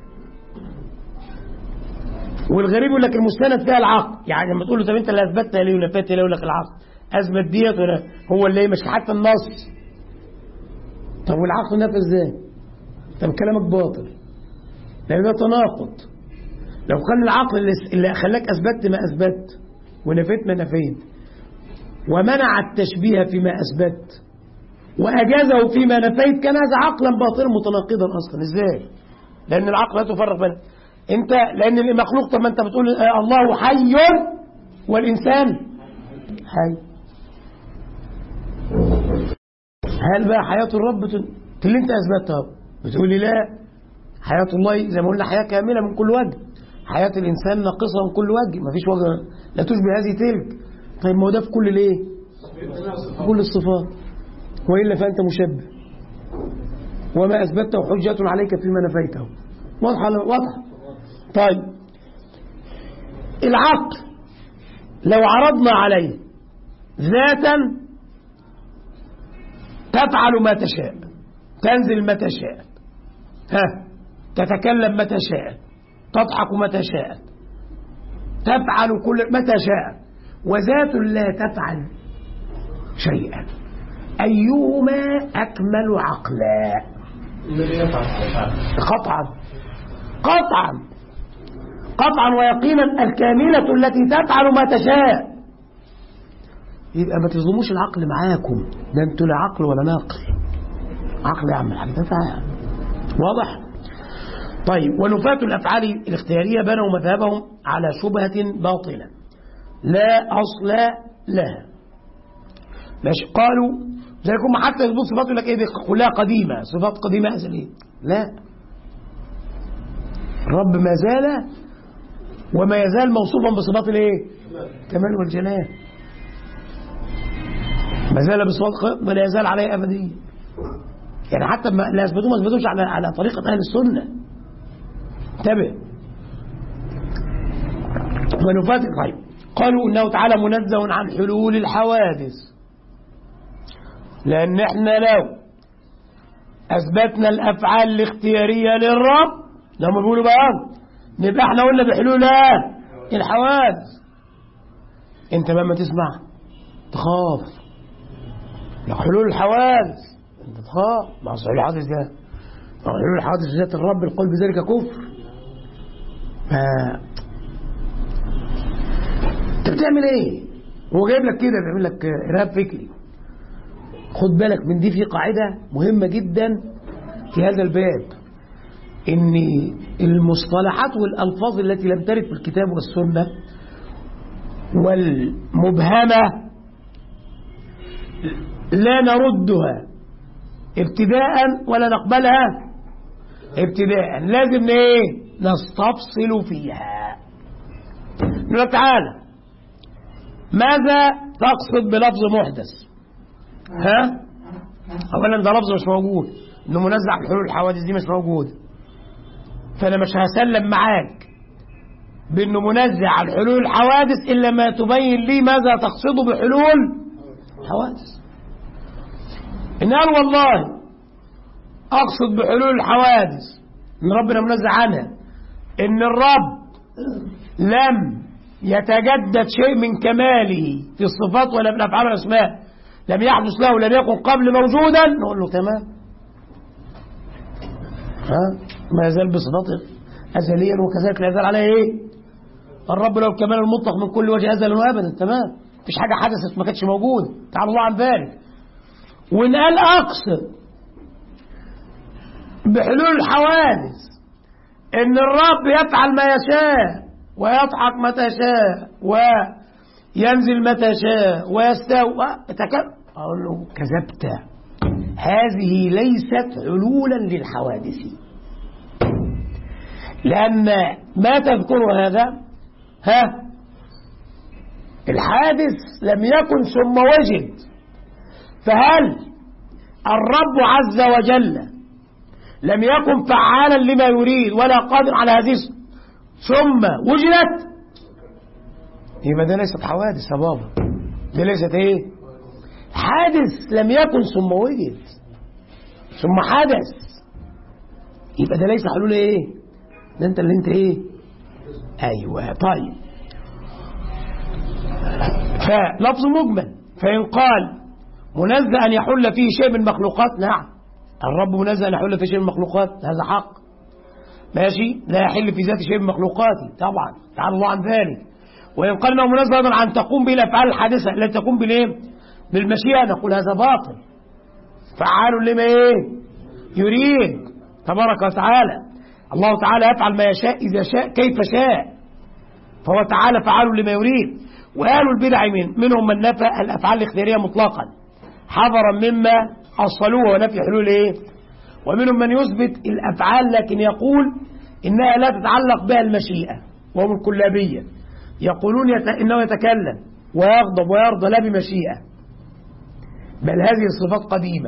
والغريب يقول لك المستند فيها العقل، يعني لما تقول له طب أنت اللي أثبتها ليه ونفيت ليه؟ يقول لك العقل أثبت ديت ولا هو اللي مش حتى النص. طب والعقل نفى إزاي؟ طب كلامك باطل لأن ده تناقض. لو كان العقل اللي خلاك أثبت ما أثبت ونفيت ما نفيت ومنع التشبيه فيما أثبت وأجازه فيما نفيت كان هذا عقلا باطلا متناقضا أصلا. إزاي؟ لأن العقل لا تفرق بين أنت، لأن المخلوق طب ما أنت بتقول الله حي والإنسان حي، هل بقى حياة الرب اللي أنت أثبتها بتقول لي لا، حياة الله زي ما قلنا حياة كاملة من كل وجه، حياة الإنسان ناقصة من كل وجه، ما فيش وجه لا تشبه هذه تلك. طيب ما هو ده في كل الايه؟ كل الصفات، وإلا فأنت مشبه. وما أثبته حجة عليك فيما نفيته. واضحة. طيب العقل لو عرضنا عليه ذاتا تفعل ما تشاء، تنزل متى شاء، تتكلم متى شاء، تضحك متى شاء، تفعل كل متى شاء، وذات لا تفعل شيئا، أيهما أكمل عقلا؟ قطعا ويقينا الكاملة التي تفعل ما تشاء. يبقى ما تظلموش العقل معاكم، ده انتوا لا عقل ولا ناقل. عقل يعمل حاجة تفعل. واضح؟ طيب ونفاة الأفعال الاختيارية بنوا مذهبهم على شبهة باطلة لا أصل لها. ماشي، قالوا زي يكون حتى يثبت صفات يقول لك ايه دي كلها قديمة، صفات قديمة أزلية. لا، الرب ما زال وما يزال موصوفا بصفات الايه؟ الكمال والجلال. ما زال بصفات ولا يزال عليه أبديا. يعني حتى لا يثبتوه ما يثبتوش على طريقة أهل السنة. انتبه. ونفاة طيب قالوا إنه تعالى منزه عن حلول الحوادث، لأن احنا لو أثبتنا الأفعال الاختيارية للرب لما بيقولوا بقى نبقى احنا قلنا بحلول الحوادث. انت لما تسمع تخاف لو حلول الحوادث، انت تخاف مع حلول الحوادث ده، حلول الحوادث ذات الرب القول بذلك كفر. انت بتعمل ايه؟ هو جايب لك كده بيعمل لك ارهاب فكري. خد بالك من دي، في قاعدة مهمة جدا في هذا الباب، ان المصطلحات والألفاظ التي لم ترد في الكتاب والسنة والمبهمة لا نردها ابتداء ولا نقبلها ابتداء، لازم ايه؟ نستفصل فيها. نقول تعالى ماذا تقصد بلفظ محدث؟ اولا ده لفظ مش موجود، انه منزع عن حلول الحوادث دي مش موجود، فانا مش هسلم معاك بانه منزع عن حلول الحوادث الا ما تبين لي ماذا تقصد بحلول الحوادث. ان قال والله اقصد بحلول الحوادث ان ربنا منزع عنها ان الرب لم يتجدد شيء من كماله في الصفات ولا في الافعال والاسماء، لم يحدث له ولم يكن قبل موجودا، نقول له تمام، ما يزال بصفاته ازليا وكذلك لا يزال عليه ايه؟ الرب له الكمال المطلق من كل وجه ازلا وابدا. تمام، مفيش حاجه حدثت ما كانتش موجوده، تعالى الله عن ذلك. وان قال اقصد بحلول الحوادث ان الرب يفعل ما يشاء ويضحك متى شاء وينزل متى شاء ويستوى، اقول له كذبت، هذه ليست حلولا للحوادث، لأن ما تذكر هذا الحادث لم يكن ثم وجد. فهل الرب عز وجل لم يكن فعالا لما يريد ولا قادر على هذه ثم وجدت؟ يبقى ده ليست حوادث يا بابا، ده ليست ايه؟ حادث لم يكن ثم وجد ثم حدث، يبقى ده ليس حلول ايه؟ ده انت اللي انت ايه؟ ايوه. طيب فلفظ مجمل، فإن قال منزه أن يحل فيه شيء من المخلوقات، نعم الرب منزه أن يحل فيه شيء من المخلوقات، هذا حق ماشي، لا يحل في ذات شيء من مخلوقاته طبعا، تعالى الله عن ذلك. وإن قال انه منزه أيضا عن تقوم به الأفعال الحادثة التي تقوم بالايه؟ بالمشيئة، نقول هذا باطل، فعال لما ايه؟ يريد تبارك وتعالى. الله تعالى يفعل ما يشاء إذا شاء كيف شاء، فهو تعالى فعال لما يريد. وأهل البدع منهم من نفى الأفعال الاختيارية مطلقا حذرا مما أصلوه ونفي حلول ايه؟ ومنهم من يثبت الأفعال لكن يقول إنها لا تتعلق بها المشيئة، وهم الكلابية يقولون إنه يتكلم ويغضب ويرضى لا بمشيئة، بل هذه الصفات قديمة.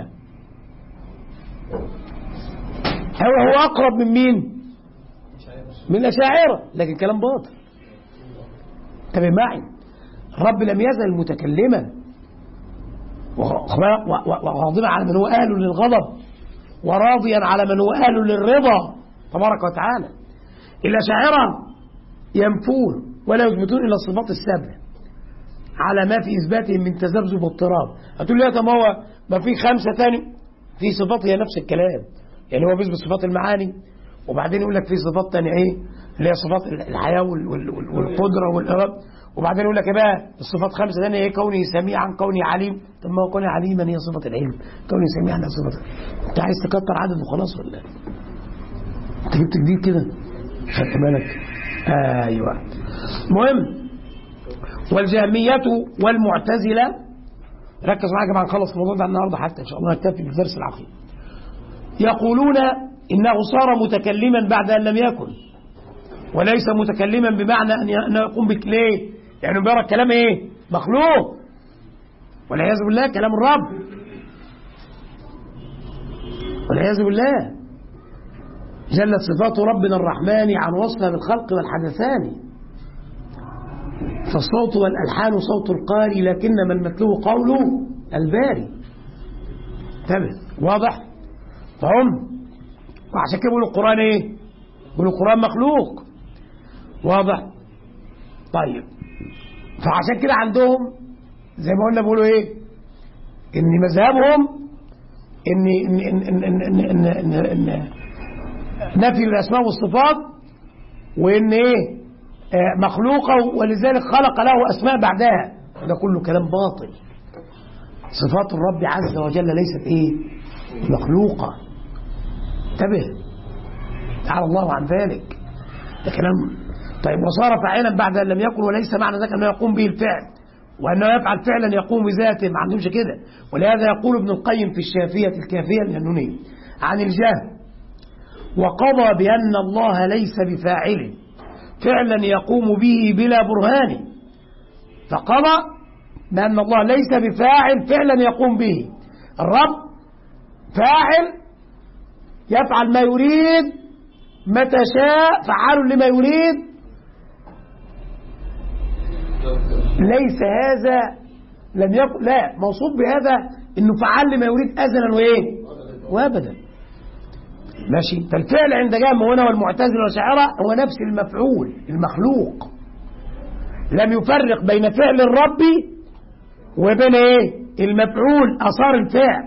هو أقرب من مين؟ من الأشاعرة، لكن كلام باطل. انتبه معي، الرب لم يزل متكلما وغاضبا على من هو أهل للغضب وراضيا على من هو أهل للرضا تبارك وتعالى. الأشاعرة ينفون ولا يثبتون إلا الصفات السبع على ما في إثباتهم من تذبذب واضطراب. هتقول لي طب ما في 5 تاني في صفات هي نفس الكلام، يعني هو بيثبت صفات المعاني وبعدين يقول لك في صفات تانية ايه اللي هي صفات الحياة والقدرة والإرادة، وبعدين يقول لك ايه بقى الصفات 5 تانية ايه كوني سميعا كوني عليم. طب ما هو كوني عليما هي صفة العلم، كوني سميعا هي صفة. انت عايز تكتر عدد وخلاص ولا انت جبت جديد كده؟ خدت بالك؟ ايوه. المهم والجهمية والمعتزلة، ركز معايا يا جماعه نخلص الموضوع ده النهارده حتى ان شاء الله نكتفي بالدرس العقيدة. يقولون انه صار متكلما بعد ان لم يكن، وليس متكلما بمعنى ان يقوم ليه؟ يعني بيرى الكلام ايه؟ مخلوق والعياذ بالله، كلام الرب والعياذ بالله. جلت صفات ربنا الرحمن عن وصفها بالخلق والحدثان، فالصوت والألحان صوت القاري لكنما المتلو قوله الباري. تمام، واضح؟ فهم وعشان كده بيقولوا القرآن ايه؟ بيقولوا القرآن مخلوق، واضح؟ طيب فعشان كده عندهم زي ما قلنا بيقولوا ايه؟ ان مذهبهم ان نفي الاسماء والصفات، وان ايه؟ مخلوقة ولذلك خلق له اسماء بعدها. ده كله كلام باطل. صفات الرب عز وجل ليست ايه؟ مخلوقة. انتبه، تعالى الله عن ذلك، ده كلام. طيب وصار فاعلا بعد ان لم يكن، وليس معنى ذلك انه يقوم به الفعل وانه يفعل فعلا يقوم بذاته، ما عندهمش كده. ولهذا يقول ابن القيم في الشافية الكافية النونية عن الجهل: وقضى بأن الله ليس بفاعل فعلا يقوم به بلا برهان. فقضى بأن الله ليس بفاعل فعلا يقوم به. الرب فاعل يفعل ما يريد متى شاء، فعال لما يريد. ليس هذا لم يكن لا موصوف بهذا انه فعال لما يريد ازلا وايه وابدا. ماشي. فالفعل عند جمع هنا والمعتزله والاشاعره هو نفس المفعول المخلوق. لم يفرق بين فعل الرب وبين ايه المفعول اثار الفعل.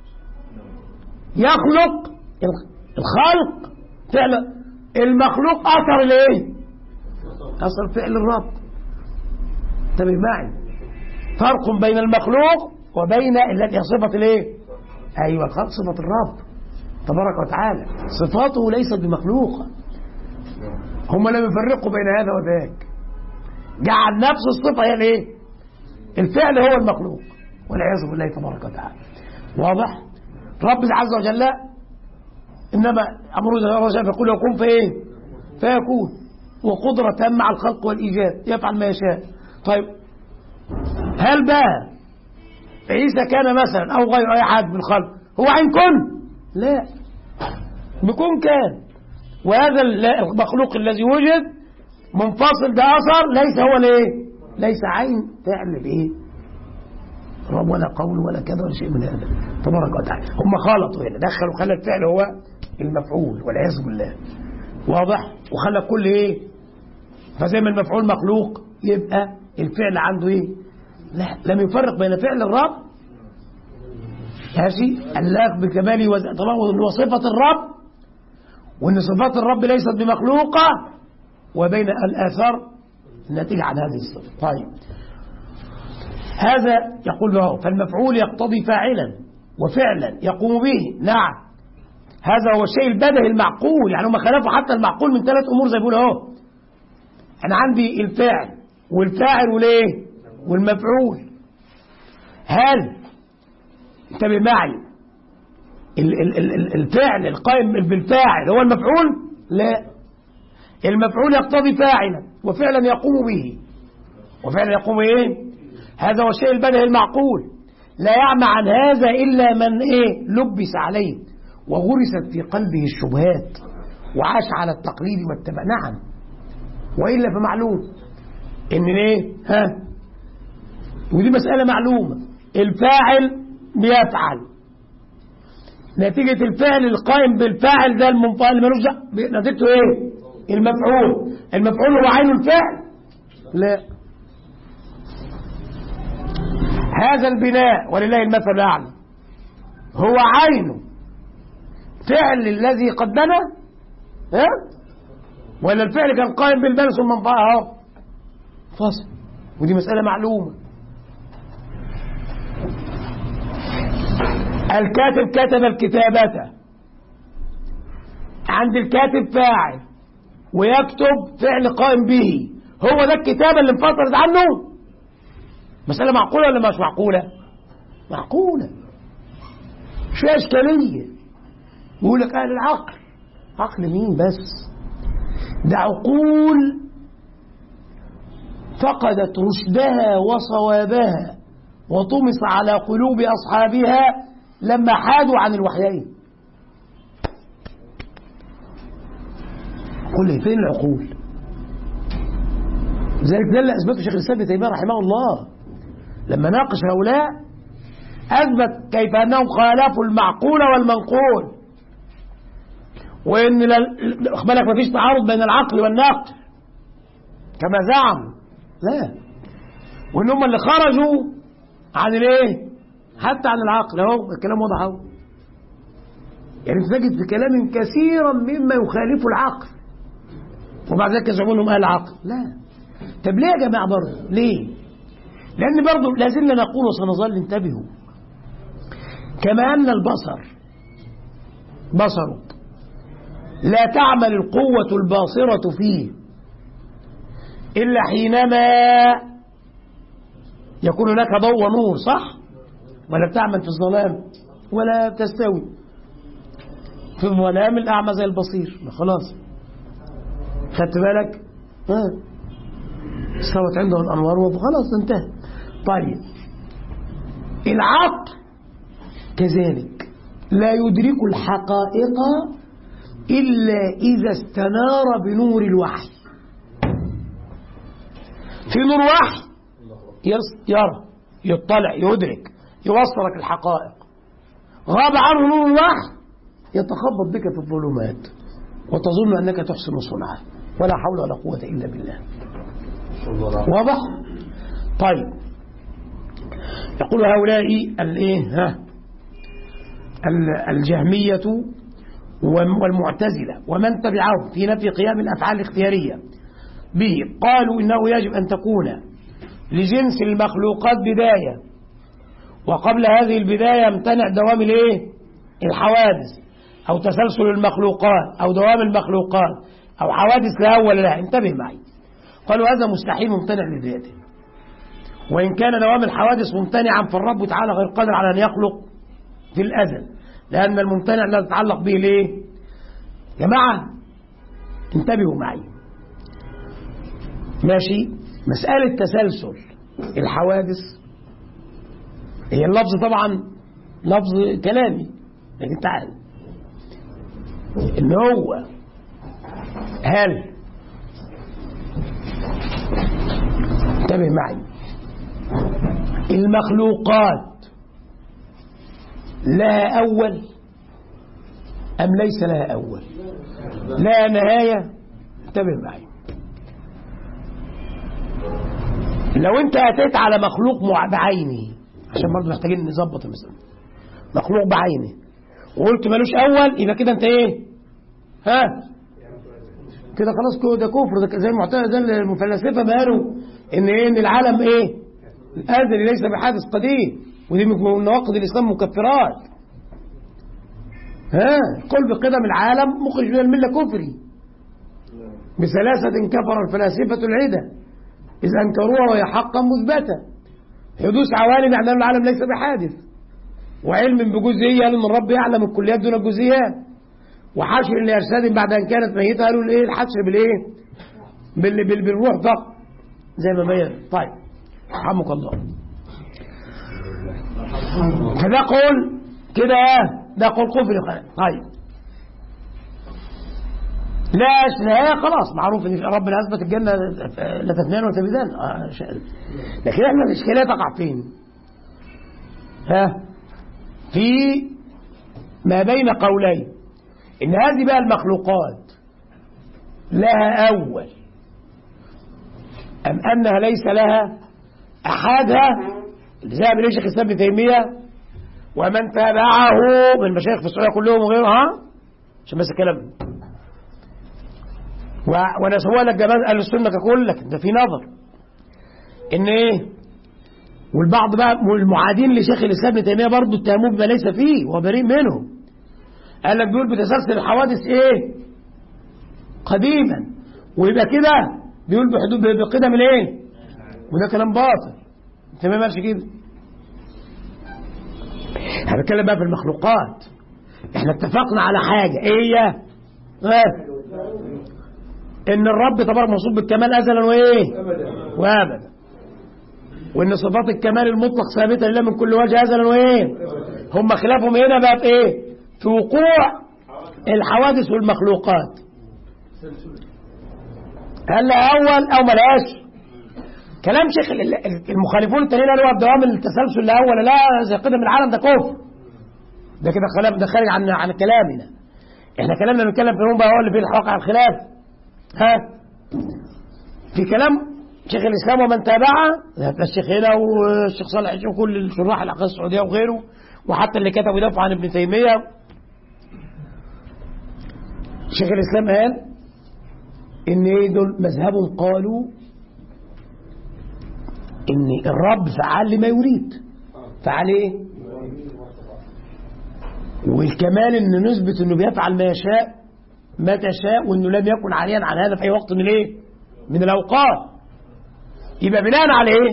يخلق الخلق فعل المخلوق اثر الايه اثر فعل الرب. انتبه معي، فرق بين المخلوق وبين التي صفه الايه ايوه الخلق صفه الرب تبارك وتعالى، صفاته ليست بمخلوقه. هم لم يفرقوا بين هذا وذاك، جعل نفس الصفه هي الايه الفعل هو المخلوق والعياذ بالله تبارك وتعالى. واضح؟ رب عز وجل انما امره اذا اراد شيئا فيقول يكون فايه فيكون، وقدره تامه مع الخلق والايجاد، يفعل ما يشاء. طيب هل بقى عيسى كان مثلا او غير اي حد من الخلق هو عين كن؟ لا، بكون كان. وهذا المخلوق الذي وجد منفصل ده اثر ليس هو الايه ليس عين فعل بايه رب ولا قول ولا كذا ولا شيء من هذا تبارك وتعالى. هم خلطوا هنا، دخلوا خلى الفعل هو المفعول والعياذ بالله. واضح؟ وخلى كل ايه فزي ما المفعول مخلوق يبقى الفعل عنده ايه لا، لم يفرق بين فعل الرب ماشي اللائق بكماله طبعا وصفة الرب، وان صفات الرب ليست بمخلوقة، وبين الآثار الناتجة عن هذه الصفة. طيب هذا يقول له فالمفعول يقتضي فاعلا وفعلا يقوم به. نعم، هذا هو الشيء البدهي المعقول. يعني هم خلفوا حتى المعقول من 3 أمور زي بيقولوا اهو. أنا عندي الفاعل والفاعل والايه والمفعول. هل انتبه معي الفعل القائم بالفاعل هو المفعول؟ لا، المفعول يقتضي فاعلا وفعلا يقوم به. وفعلا يقوم ايه هذا هو الشيء البديهي المعقول، لا يعمى عن هذا إلا من لبس عليه وغرست في قلبه الشبهات وعاش على التقليد والتبع. نعم، وإلا فمعلوم إن ودي مسألة معلومة، الفاعل بيفعل، نتيجة الفعل القائم بالفاعل ده المنفعل اللي ملوش نتيجته المفعول هو عين الفعل؟ لا، هذا البناء ولله المثل الأعلى هو عينه فعل الذي قد بنى، ولا الفعل كان قائم بالبنى ثم انفعل فصل؟ ودي مسألة معلومة. الكاتب كتب الكتابة، عند الكاتب فاعل ويكتب فعل قائم به، هو ده الكتابة اللي انفصلت عنه. مسألة معقولة ولا مش معقولة؟ معقولة، مش فيها إشكالية. يقول لك أهل العقل، عقل مين بس؟ ده عقول فقدت رشدها وصوابها وطمس على قلوب أصحابها لما حادوا عن الوحيين. قل فين العقول؟ ذلك ده اللي أثبته شيخ الإسلام ابن تيمية رحمه الله لما ناقش هؤلاء، أثبت كيف أنهم خالفوا المعقول والمنقول، وإن بالك ما فيش تعارض بين العقل والنقل كما زعموا، لا، وإن هم اللي خرجوا عن حتى عن العقل. اهو الكلام واضح اهو، يعني تجد في كلام كثيرا مما يخالف العقل وبعد ذلك يزعمون انهم اهل العقل. لا، طب ليه يا جماعه برضه؟ ليه؟ لان برضه لازلنا نقول وسنظل انتبهوا، كما ان بصرك لا تعمل القوة الباصرة فيه إلا حينما يكون هناك ضوء ونور، صح؟ ولا بتعمل في الظلام ولا بتستوي في الظلام، الأعمى زي البصير، خلاص خدت بالك؟ استوت عنده الأنوار وخلاص انتهى. طيب العقل كذلك لا يدرك الحقائق إلا إذا استنار بنور الوحي. في نور وحي يرى، يطلع، يدرك، يوصلك الحقائق. غاب عنه نور الوحي يتخبط بك في الظلمات وتظن أنك تحسن صنعا، ولا حول ولا قوة إلا بالله. واضح؟ طيب يقول هؤلاء الجهمية والمعتزلة ومن تبعهم في نفي قيام الأفعال الاختيارية به، قالوا إنه يجب أن تكون لجنس المخلوقات بداية، وقبل هذه البداية يمتنع دوام الحوادث أو تسلسل المخلوقات أو دوام المخلوقات أو حوادث لا أول لها. انتبه معي، قالوا هذا مستحيل ممتنع لذاته، وإن كان دوام الحوادث ممتنعا فالرب تعالى غير قادر على أن يخلق في الأزل، لأن الممتنع لا تتعلق به جماعة انتبهوا معي، ماشي؟ مسألة تسلسل الحوادث هي اللفظ طبعا لفظ كلامي، لكن تعال إن هو هل انتبه معي المخلوقات لها أول أم ليس لها أول؟ لا نهاية. انتبه معي، لو انت أتيت على مخلوق بعينه، عشان برضه محتاجين نظبط المسألة، مخلوق بعينه وقلت ملوش أول، يبقى كده انت كده خلاص، ده كفر، ده زي المعتزلة المفلسفة قالوا ان العالم الأزلي ليس بحادث قديم، ودي من نواقض الإسلام مكفرات. قل بقدم العالم مخرج من الملة كفري، بثلاثة كفر الفلاسفة العدة إذ أنكروها وهي حقا مثبتة: حدوث عوالم يعني العالم ليس بحادث، وعلم بجزئية لأن الرب يعلم الكليات دون الجزئيات، وحشر لأجساد بعد أن كانت ميتة قالوا الحشر بالروح فقط زي ما بين. طيب رحمك الله. فده قول كده، ده قول كفر. طيب لا نهاية خلاص معروف ان ربنا اثبت الجنة لا تثنيان ولا تبيدان. لكن احنا الاشكالية تقع فين؟ في ما بين قولين، ان هذه بقى المخلوقات لها اول ام انها ليس لها. احدها اللي زي من شيخ الاسلام ابن تيمية ومن تابعه من المشايخ في السعودية كلهم وغيرها، عشان بس الكلام وانا سوى لك جماعه اهل السنه ككل، لكن ده في نظر ان ايه. والبعض بقى المعادين لشيخ الاسلام ابن تيميه برضه اتهموه بما ليس فيه وبريء منه. قال لك بيقول بتسلسل الحوادث ايه قديما، ويبقى كده بيقول بحدود بقدم الايه، وده كلام باطل. تمام ماشي كده. احنا بنتكلم بقى في المخلوقات. احنا اتفقنا على حاجه ايه هي؟ ان الرب تبارك موصوف بالكمال ازلا وايه وابدا، وان صفات الكمال المطلق ثابته لله من كل وجه ازلا وايه. هم خلافهم هنا بقى في ايه؟ في وقوع الحوادث والمخلوقات. هل اول او ملاش؟ كلام شيخ المخالفون التانيين قالوا بدوام التسلسل لا اول لا زي قدم العالم، ده كفر. ده كده كلام، ده خارج عن كلامنا. احنا كلامنا بنتكلم في بقى هو اللي فيه الحق على الخلاف. في كلام شيخ الإسلام ومن تابعه، الشيخ هنا والشيخ صالح وكل الشراح العقيدة السعودية وغيره، وحتى اللي كتبوا يدافعوا عن ابن تيمية. شيخ الإسلام قال إن دول مذهبهم قالوا إن الرب فعال لما يريد. فعال إيه؟ والكمال إن نثبت إنه بيفعل ما يشاء متى شاء، وانه لم يكن عاليا عن هذا في اي وقت من الايه؟ من الاوقات. يبقى بناء على ايه؟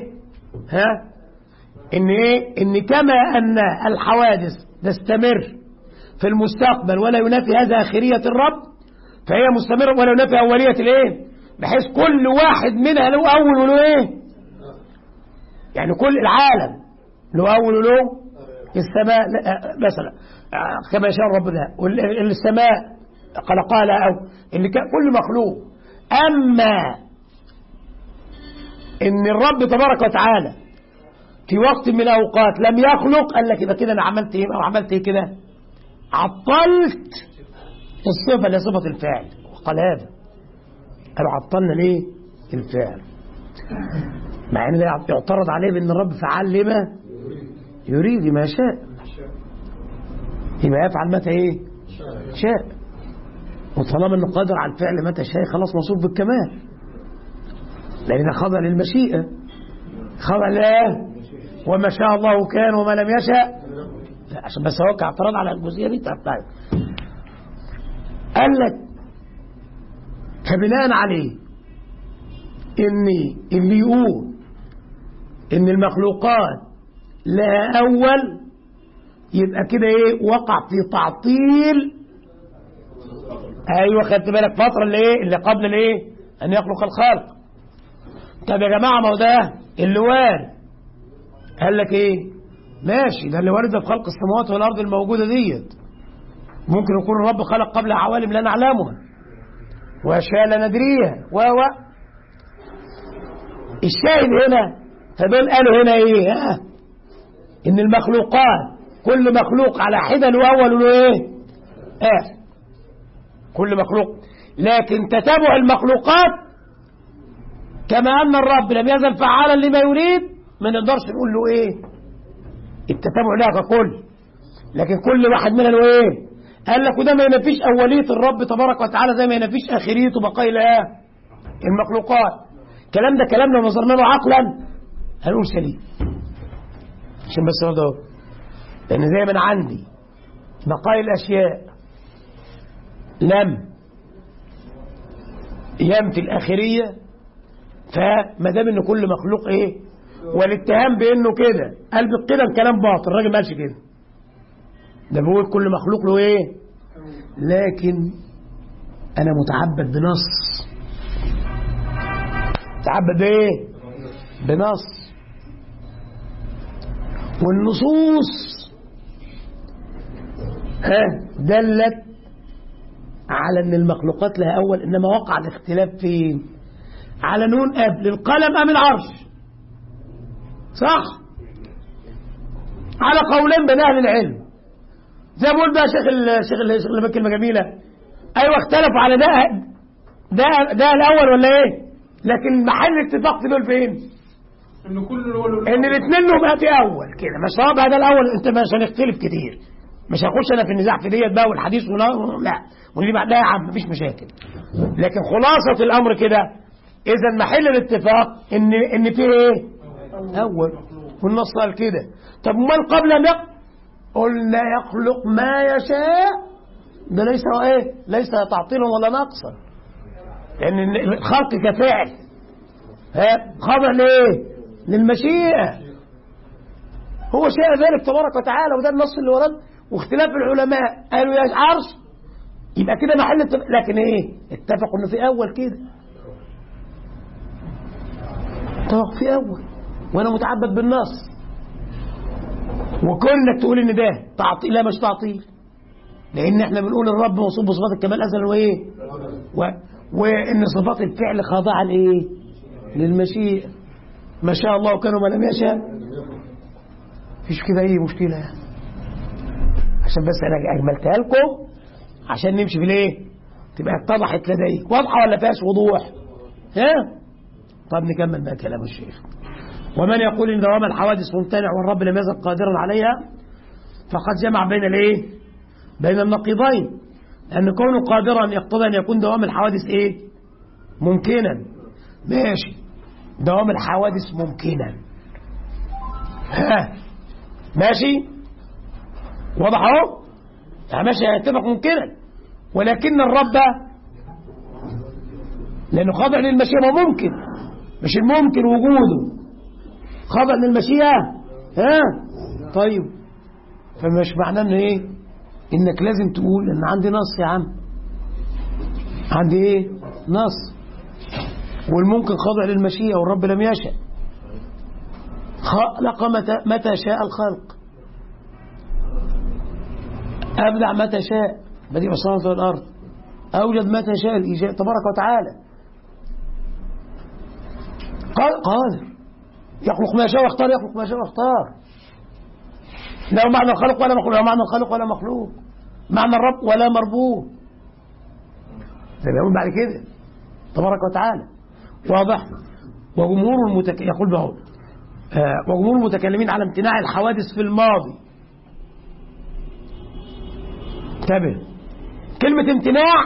ان ايه؟ ان كما ان الحوادث تستمر في المستقبل ولا ينافي هذا اخريه الرب، فهي مستمره ولا ينافي اوليه الايه؟ بحيث كل واحد منها له اول وله ايه؟ يعني كل العالم له اول وله السماء مثلا كما يشاء الرب ده، والسماء خلقها لها أو اللي كان كل مخلوق. أما إن الرب تبارك وتعالى في وقت من الأوقات لم يخلق، قال لك يبقى كده أنا عملت إيه أو عملت إيه كده؟ عطلت الصفة اللي صفة الفاعل. وقال هذا قالوا عطلنا ليه؟ الفاعل، مع إن يعترض عليه بأن الرب فعال لما يريد ما يشاء، يبقى يفعل متى إيه؟ شاء. وطالما انه قادر على الفعل متى شاء خلاص موصوف بالكمال، لان خضع للمشيئه، خضع له وما شاء الله كان وما لم يشاء. عشان بس هو اعتراض على الجزئيه دي. طيب قال لك فبناء عليه ان اللي يقول ان المخلوقات لها اول يبقى كده ايه؟ وقع في تعطيل. ايوه خدت بالك فتره اللي ايه؟ اللي قبل الايه؟ ان يخلق الخلق. طب يا جماعه ما هو ده اللي وارد. قال لك ايه؟ ماشي، ده اللي وارد في خلق السماوات والارض الموجوده ديت. ممكن يكون الرب خلق قبل عوالم لا نعلمها واشياء لا ندريها الشاهد هنا. فدول قالوا هنا ايه؟ ان المخلوقات كل مخلوق على حده له اول وله ايه؟ كل مخلوق. لكن تتابع المخلوقات كما أن الرب لم يزل فعالا لما يريد، ما نقدرش نقول له إيه؟ التتابع لها ككل، لكن كل واحد منها له إيه؟ قال لك وده ما ينفيش أولية الرب تبارك وتعالى زي ما ينفيش آخريته بقاء المخلوقات. الكلام ده كلامنا ونظرنا له عقلا هنقول سليم. عشان بس برضه لأن زي ما أنا عندي بقاء الأشياء لم ينفي الآخرية، فما دام إن كل مخلوق إيه؟ والاتهام بإنه كده قال بالقدم كلام باطل. الراجل ما قالش كده، ده بيقول كل مخلوق له إيه؟ لكن أنا متعبد بنص. متعبد بإيه؟ بنص. والنصوص دلت على أن المخلوقات لها أول، إنما وقع الاختلاف فين؟ على نون قبل القلم أم العرش، صح؟ على قولين بين أهل العلم. زي ما بقول بقى شيخ اللي كلمة جميلة، أيوة اختلفوا على ده الأول ولا إيه؟ لكن محل الاتفاق في دول فين؟ إن الاثنين نبقى في أول كده، مش صعب هذا الأول، أنت مش هنختلف كتير، مش هخش أنا في النزاع في ديت بقى والحديث لا ونجي بعدها يا عم مفيش مشاكل. لكن خلاصة الأمر كده، إذا محل الاتفاق إن في إيه؟ أول، والنص قال كده. طب من قبل قلنا يخلق ما يشاء، ده ليس إيه؟ ليس تعطيلا ولا نقصا، لأن الخلق كفعل خضع لإيه؟ للمشيئة، هو شاء ذلك تبارك وتعالى، وده النص اللي ورد. واختلاف العلماء قالوا يا عرش، يبقى كده محل لكن ايه؟ اتفقوا انه في اول كده، اتفق في اول، وانا متعبد بالنص. وكونك تقول ان ده تعطيل، لا مش تعطيل، لان احنا بنقول الرب موصوف بصفات الكمال ازلا وايه؟ وان صفات الفعل خاضعه لايه؟ للمشيئه. ما شاء الله وكانوا ما لم يشاء، مفيش كده اي مشكله يعني. عشان بس انا اجملتها لكم عشان نمشي في الايه؟ تبقى اتضحت لديك، واضحه ولا فيهاش وضوح؟ طب نكمل بقى كلام الشيخ. ومن يقول ان دوام الحوادث ممتنع والرب لم يزل قادرا عليها فقد جمع بين الايه؟ بين النقيضين، لان كونه قادرا يقتضي ان يكون دوام الحوادث ايه؟ ممكنا. ماشي، دوام الحوادث ممكنا، ماشي، واضح اهو، يعني ماشي هيتفق ممكنا، ولكن الرب لانه خاضع للمشيئه ممكن، مش الممكن وجوده، خاضع للمشيئه. طيب، فمش معناه ان ايه؟ انك لازم تقول ان عندي نص يا عم، عندي ايه؟ نص، والممكن خاضع للمشيئه والرب لم يشاء، خلق متى شاء الخلق، أبدع متى شاء، بديع السماوات والأرض، أوجد متى شاء الإيجاد تبارك وتعالى، قادر يخلق ما شاء ويختار، يخلق ما شاء ويختار. لا معنى الخلق ولا مخلوق، لا معنى الخلق ولا مخلوق، معنى الرب ولا مربوب، زي ما يقول بعد كده تبارك وتعالى. واضح. وجمهور يقول بقول وجمهور المتكلمين على امتناع الحوادث في الماضي. انتبه، كلمة امتناع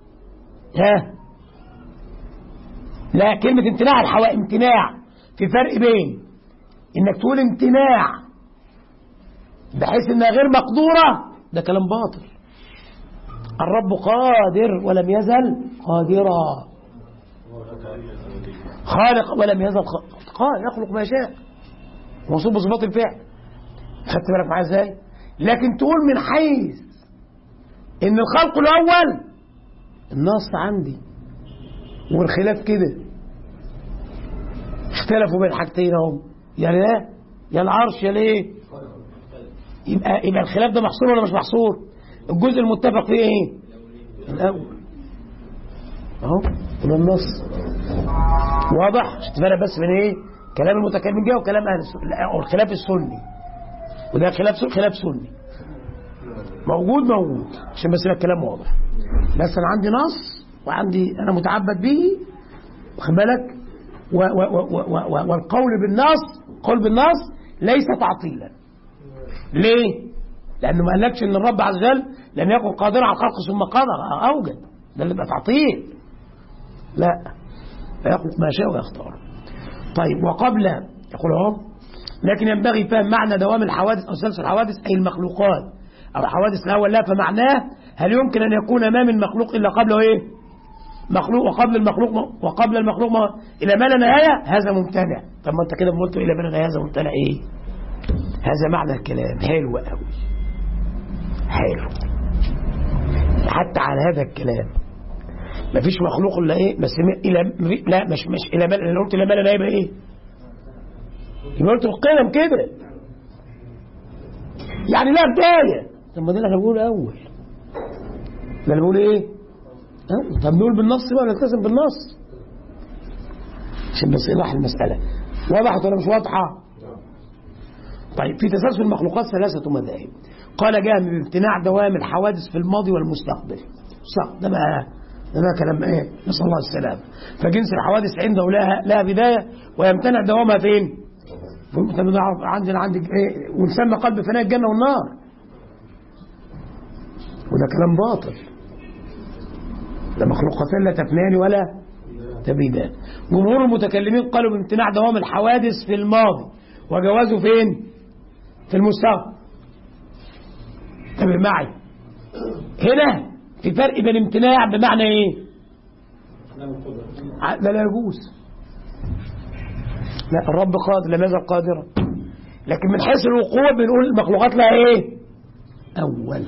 لا، كلمة امتناع امتناع، في فرق بين انك تقول امتناع بحيث انها غير مقدورة، ده كلام باطل. الرب قادر ولم يزل قادرا، خالق ولم يزل قادر، يخلق ما يشاء، موصوف بصفات الفعل. خدت بالك معايا ازاي؟ لكن تقول من حيث ان الخلق الاول، النص عندي والخلاف كده، اختلفوا بين حاجتين اهو، يعني لا يا العرش يا ليه، يبقى الخلاف ده محصور ولا مش محصور؟ الجزء المتفق فيه ايه؟ الاول اهو، من النص. واضح؟ اشتفانا بس من ايه؟ كلام المتكلم جه وكلام اهل السنه، او الخلاف السني، وده خلاف سني موجود عشان بس يبقى الكلام واضح. بس انا عندي نص وعندي انا متعبد به، واخد بالك؟ والقول بالنص ليس تعطيلا. ليه؟ لانه ما قالكش ان الرب عز وجل لم يكن قادرا على الخلق ثم قدر اوجد، ده اللي يبقى تعطيل. لا، يخلق ما شاء ويختار. طيب، وقبل يقول اهو، لكن ينبغي فهم معنى دوام الحوادث او سلسله الحوادث اي المخلوقات او حوادث الاول، لا فمعناه هل يمكن ان يكون ما من مخلوق الا قبله ايه؟ مخلوق، وقبل المخلوق الى ما لا نهايه، هذا ممتنع. طب ما انت كده قلت الى ما لا نهايه هذا ممتنع ايه؟ هذا معنى الكلام. حلو قوي، حلو. حتى على هذا الكلام مفيش مخلوق الا ايه؟ بس الى لا، مش الى ما، لو قلت الى ما لا نهايه يبقى ايه؟ يبقى قلت القلم كده، يعني لا بداية. طب ما ده اللي احنا بنقوله أول، ده اللي بنقوله إيه؟ طب نقول بالنص بقى، نلتزم بالنص عشان بس إيضاح المسألة. وضحت ولا مش واضحة؟ طيب في تسلسل المخلوقات 3 مذاهب. قال جهم بامتناع دوام الحوادث في الماضي والمستقبل. صح، ده بقى كلام ايه؟ نسأل الله السلامة. فجنس الحوادث عنده لها بداية ويمتنع دوامها فين؟ عندك ايه؟ ونسمى قلب فناء الجنة والنار، وده كلام باطل. ده مخلوقتان لا تفنان ولا تبيدان. جمهور المتكلمين قالوا بامتناع دوام الحوادث في الماضي وجوازه فين؟ في المستقبل. انتبه معي هنا، في فرق بين امتناع بمعنى ايه؟ ده لا يجوز. لا، الرب قادر، لم يزل قادرا. لكن من حيث الوقوع بنقول المخلوقات لها ايه؟ اول.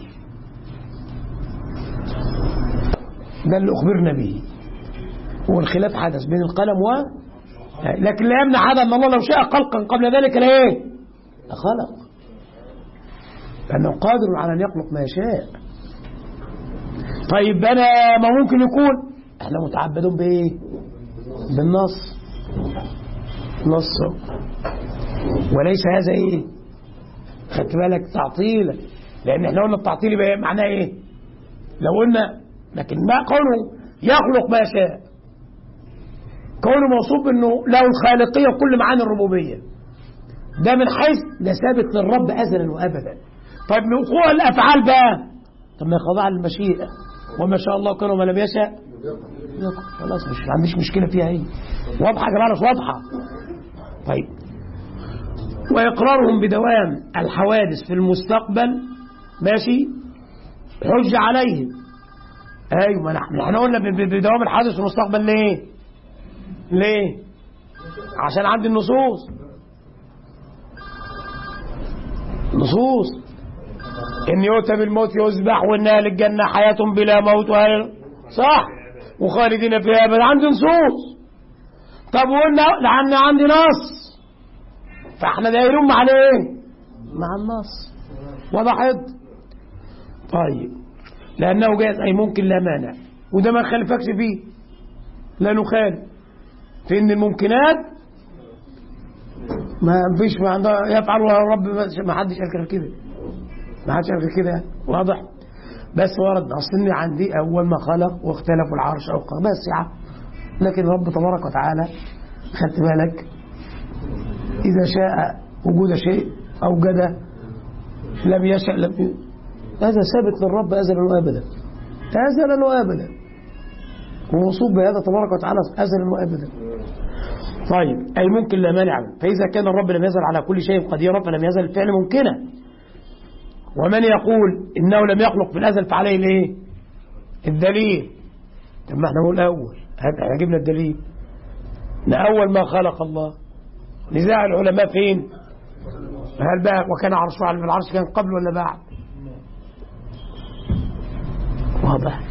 ده اللي اخبرنا به. والخلاف حدث بين القلم لكن لا يمنع هذا ان الله لو شاء خلقا قبل ذلك لا ايه؟ خلق، لانه قادر على ان يخلق ما يشاء. طيب انا ما ممكن يكون احنا متعبدون بايه؟ بالنص، نص، وليس هذا ايه؟ خدت بالك؟ تعطيلا. لان احنا قلنا التعطيل يبقى معناه ايه؟ لو قلنا لكن ما قوله يخلق ما يشاء، كونه موصوف انه له الخالقيه وكل معاني الربوبيه، ده من حيث ده ثابت للرب ازلا وابدا. طيب من وقوع الافعال بقى، طب ما يخضع للمشيئه، وما شاء الله كان وما لم يشاء خلاص، مش عنديش مشكله فيها ايه. واضحه يا جماعه؟ مش واضحه؟ طيب، واقرارهم بدوام الحوادث في المستقبل ماشي حج عليهم. ايوه، ما احنا قلنا بدوام الحوادث في المستقبل ليه؟ عشان عندي النصوص ان يؤتى بالموت يذبح وان اهل الجنه حياه بلا موت صح، وخالدين فيها ابدا. عندي نصوص. طب وقلنا لان عندي نص، فاحنا دايرين مع الايه؟ مع النص. وضحت؟ طيب، لانه جاز اي ممكن لا مانع، وده ما نخالفكش فيه، لا نخالف في ان الممكنات ما فيش ما عندها يفعلها الرب، ما حدش قال كده، ما حدش قال كده. واضح؟ بس ورد اصل عندي اول ما خلق واختلفوا العرش او بس يا عم. لكن رب تبارك وتعالى خدت بالك اذا شاء وجود شيء اوجده، لم يشاء لم هذا ثابت للرب ازلا وابدا، ازلا وابدا، وموصوف بهذا تبارك وتعالى ازلا وابدا. طيب، اي ممكن لا مانع، فاذا كان الرب لم يزل على كل شيء قديرا فلم يزل الفعل ممكنا. ومن يقول انه لم يخلق في الازل فعليه الايه؟ الدليل. طب ما احنا نقول اول، هجيب لنا الدليل. اول ما خلق الله، نزاع العلماء فين؟ هل بقى وكان عرشه على العرش كان قبل ولا بعد؟ واضح.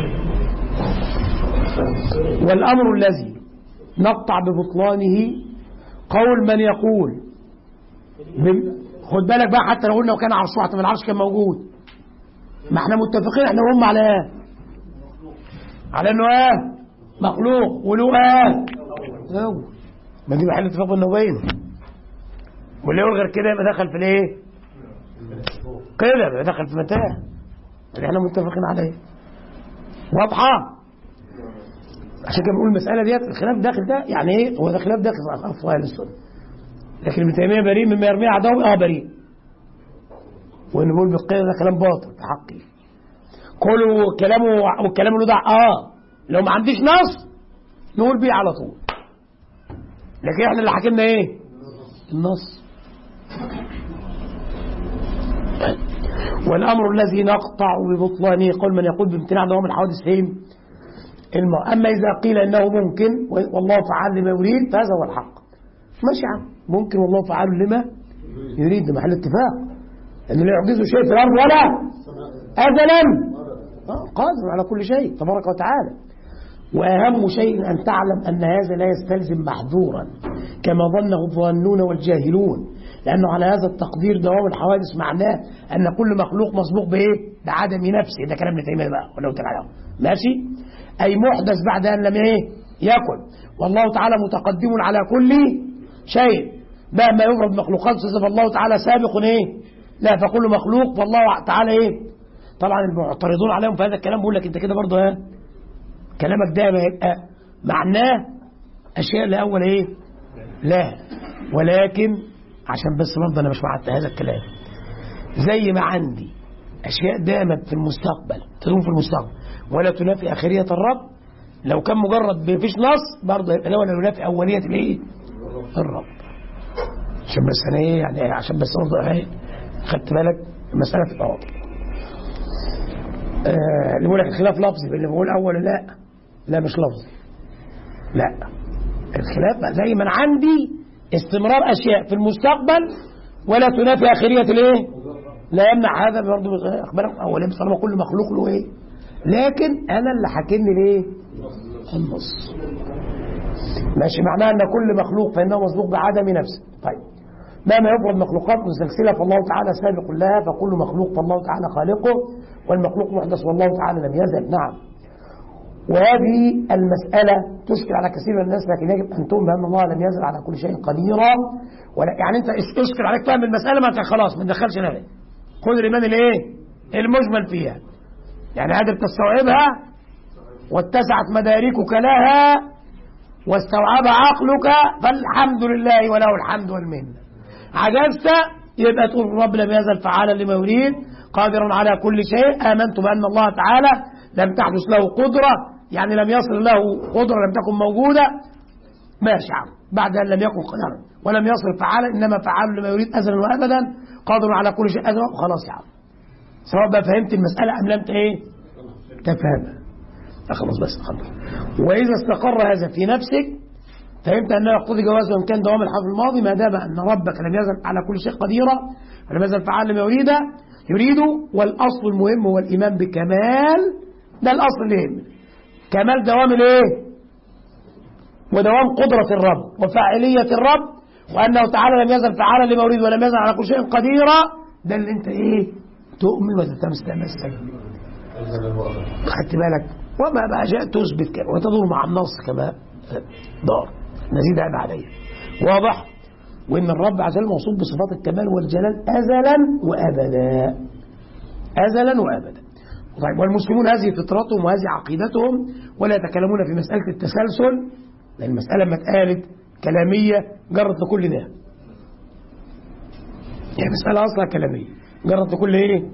والامر الذي نقطع ببطلانه قول من يقول خد بالك بقى، حتى لو قلنا وكان عرشه حتى العرش كان موجود، ما احنا متفقين احنا وهم على ايه؟ على انه ايه؟ مخلوق، وله ايه؟ ما دي محل اتفاق انه بينه، واللي يقول غير كده يبقى دخل في الايه؟ كده يبقى دخل في متاهه اللي احنا متفقين عليه. واضحه؟ عشان كده بنقول المساله ديت الخلاف داخل ده يعني ايه؟ هو ده خلاف داخل افواه السنه، لكن ابن تيميه بريء مما يرميه عدوه. بريء. وان بيقول بالقيد ده كلام باطل في حقي. كله كلامه والكلام له دع لو ما عنديش نص نقول بيه على طول، لكن احنا اللي حكينا ايه؟ النص. والامر الذي نقطع ببطلانه قل من يقول بامتناع دوام الحوادث فين؟ الماء. اما اذا قيل انه ممكن والله فعال لما يريد فهذا هو الحق. ماشي يا عم، ممكن والله فعال لما يريد، ده محل اتفاق، ان لا يعجزه شيء في الارض ولا ازلا، قادر على كل شيء تبارك وتعالى. واهم شيء ان تعلم ان هذا لا يستلزم محظورا كما ظنه الظانون والجاهلون لأنه على هذا التقدير دوام الحوادث معناه أن كل مخلوق مسبوق بإيه؟ بعدم نفسه. ده كلام ابن تيمية بقى ولو تعالى ماشي. أي محدث بعد أن لم إيه؟ يكن. والله تعالى متقدم على كل شيء مهما يفرض مخلوقات فالله تعالى سابق إيه؟ لا فكل مخلوق فالله تعالى إيه؟ طبعا المعترضون عليهم في هذا الكلام بيقول لك أنت كده برضه كلامك ده ما يبقى معناه أشياء الأول إيه؟ لا، ولكن عشان بس برضه أنا مش مع هذا الكلام، زي ما عندي أشياء دامت في المستقبل تدوم في المستقبل ولا تنافي آخرية الرب، لو كان مجرد مفيش نص برضه يبقى ولا ينافي أولية الإيه؟ الرب. عشان بس أنا إيه يعني عشان بس برضه إيه خدت بالك المسألة في الأول. اللي بيقول لك الخلاف لفظي اللي بيقول أول لا مش لفظي، لا الخلاف زي ما أنا عندي استمرار أشياء في المستقبل ولا تنافي آخرية الإيه؟ لا يمنع هذا برضه أخبارك أولا بصراحة كل مخلوق له إيه؟ لكن أنا اللي حاكمني ليه؟ النص. ماشي معناه أن كل مخلوق فإنه مسبوق بعدم نفسه. طيب مهما يفرض مخلوقات مسلسلة فالله تعالى سابق لها فكل مخلوق فالله تعالى خالقه والمخلوق محدث والله تعالى لم يزل. نعم. وهذه المسألة تشكل على كثير من الناس لكن يجب أن تؤمن بأن الله لم يزل على كل شيء قديرا. يعني أنت تشكل عليك فهم المسألة ما خلاص ما تدخلش نفسك، خذ الإيمان الإيه؟ المجمل فيها، يعني قادر تستوعبها واتسعت مداركك لها واستوعب عقلك فالحمد لله وله الحمد والمنة. عجزت يبقى تقول رب لم يزل فعالا لما يريد قادرا على كل شيء. آمنت بأن الله تعالى لم تحدث له قدرة، يعني لم يصل له قدرة لم تكن موجودة، ماشي عم بعد أن لم يكن قدرا ولم يصل فعالا إنما فعال لما يريد أزلا وأبدا قادر على كل شيء أزلا. خلاص يا عم سواء بقى فهمت المسألة أم لم تفهمها خلاص بس خلاص. وإذا استقر هذا في نفسك فهمت أنه يقتضي جواز وإمكان دوام الحرف الماضي ما دام أن ربك لم يزل على كل شيء قديرا ولم يزل فعال لما يريد. والأصل المهم هو الإيمان بكمال، ده الأصل اللي يهم كمال دوام الإيه؟ ودوام قدرة الرب وفاعلية الرب وأنه تعالى لم يزل فعالا لما يريد ولم يزل على كل شيء قديرا. ده اللي أنت تؤمن وتتمسك. خدت بالك؟ وما بقى جاء تثبت كده وتدور مع النص كما دار نزيد عيب عليه واضح. وإن الرب عز وجل موصوف بصفات الكمال والجلال أزلا وأبدا أزلا وأبدا. طيب والمسلمون هذه فطرتهم وهذه عقيدتهم ولا يتكلمون في مسألة التسلسل لأن المسألة لما اتقالت كلامية جرت لكل ده، يعني مسألة أصلا كلامية جرت لكل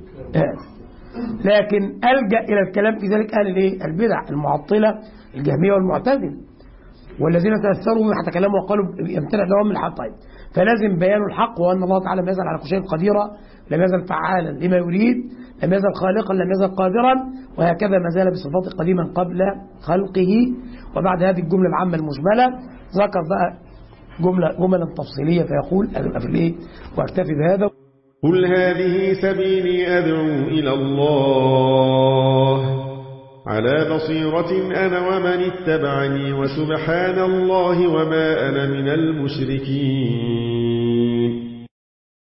لكن ألجأ إلى الكلام في ذلك أهل البدع المعطلة الجهمية والمعتزلة والذين تأثروا حتى كلامه وقالوا يمتنع دوام الحق. طيب فلازم بيان الحق وأن الله تعالى لم يزل على كل شيء قديرا لم يزل فعالا لما يريد لم يزل خالقا لم يزل قادرا وهكذا ما زال بصفاته قديما قبل خلقه. وبعد هذه الجملة العامة المجملة ذكر بقى جملا تفصيلية فيقول واكتفي بهذا. قل هذه سبيلي أدعو إلى الله على بصيرة أنا ومن اتبعني وسبحان الله وما أنا من المشركين.